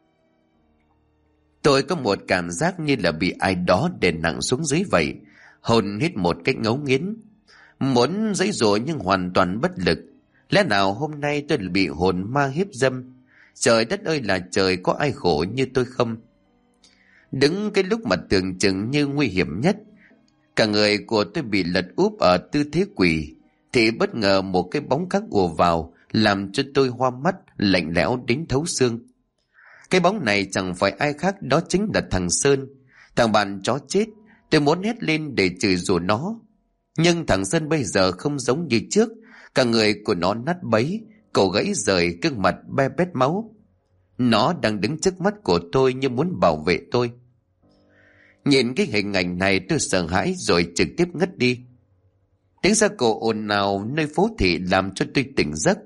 Tôi có một cảm giác như là bị ai đó đè nặng xuống dưới vậy. Hồn hít một cách ngấu nghiến. Muốn giãy giụa nhưng hoàn toàn bất lực. Lẽ nào hôm nay tôi bị hồn ma hiếp dâm? Trời đất ơi là trời, có ai khổ như tôi không? Đứng cái lúc mà tưởng chừng như nguy hiểm nhất, cả người của tôi bị lật úp ở tư thế quỳ, thì bất ngờ một cái bóng khác ùa vào, làm cho tôi hoa mắt, lạnh lẽo đến thấu xương. Cái bóng này chẳng phải ai khác, đó chính là thằng Sơn, thằng bạn chó chết. Tôi muốn hét lên để chửi rủa nó, nhưng thằng Sơn bây giờ không giống như trước. Cả người của nó nát bấy, cổ gãy rời, gương mặt be bét máu. Nó đang đứng trước mắt của tôi như muốn bảo vệ tôi. Nhìn cái hình ảnh này tôi sợ hãi rồi trực tiếp ngất đi. Tiếng xe cộ ồn ào nơi phố thị làm cho tôi tỉnh giấc.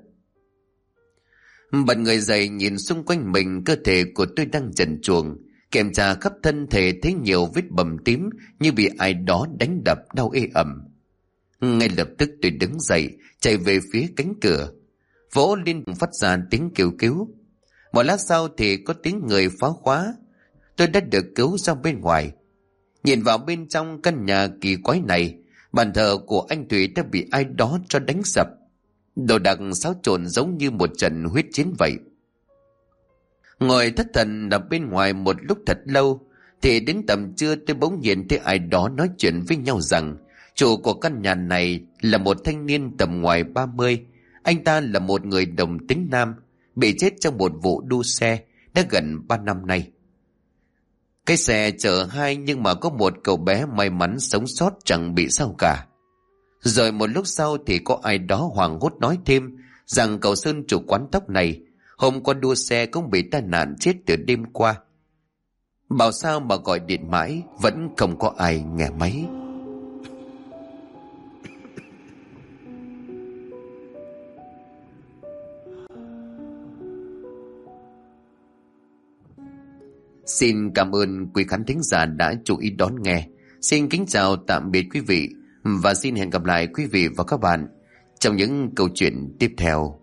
Bật người dậy nhìn xung quanh mình, cơ thể của tôi đang trần truồng, kiểm tra khắp thân thể thấy nhiều vết bầm tím như bị ai đó đánh đập, đau ê ẩm. Ngay lập tức tôi đứng dậy, chạy về phía cánh cửa, vỗ lên phát ra tiếng kêu cứu. Một lát sau thì có tiếng người phá khóa. Tôi đã được cứu ra bên ngoài. Nhìn vào bên trong căn nhà kỳ quái này, bàn thờ của anh Thủy đã bị ai đó cho đánh sập. Đồ đạc xáo trộn giống như một trận huyết chiến vậy. Ngồi thất thần ở bên ngoài một lúc thật lâu, thì đến tầm trưa tôi bỗng nhiên thấy ai đó nói chuyện với nhau rằng chủ của căn nhà này là một thanh niên tầm ngoài 30. Anh ta là một người đồng tính nam, bị chết trong một vụ đua xe đã gần 3 năm nay. Cái xe chở hai nhưng mà có một cậu bé may mắn sống sót, chẳng bị sao cả. Rồi một lúc sau thì có ai đó hoảng hốt nói thêm rằng cậu Sơn, chủ quán tóc này, hôm qua đua xe cũng bị tai nạn chết từ đêm qua. Bảo sao mà gọi điện mãi vẫn không có ai nghe máy. Xin cảm ơn quý khán thính giả đã chú ý đón nghe. Xin kính chào tạm biệt quý vị, và xin hẹn gặp lại quý vị và các bạn trong những câu chuyện tiếp theo.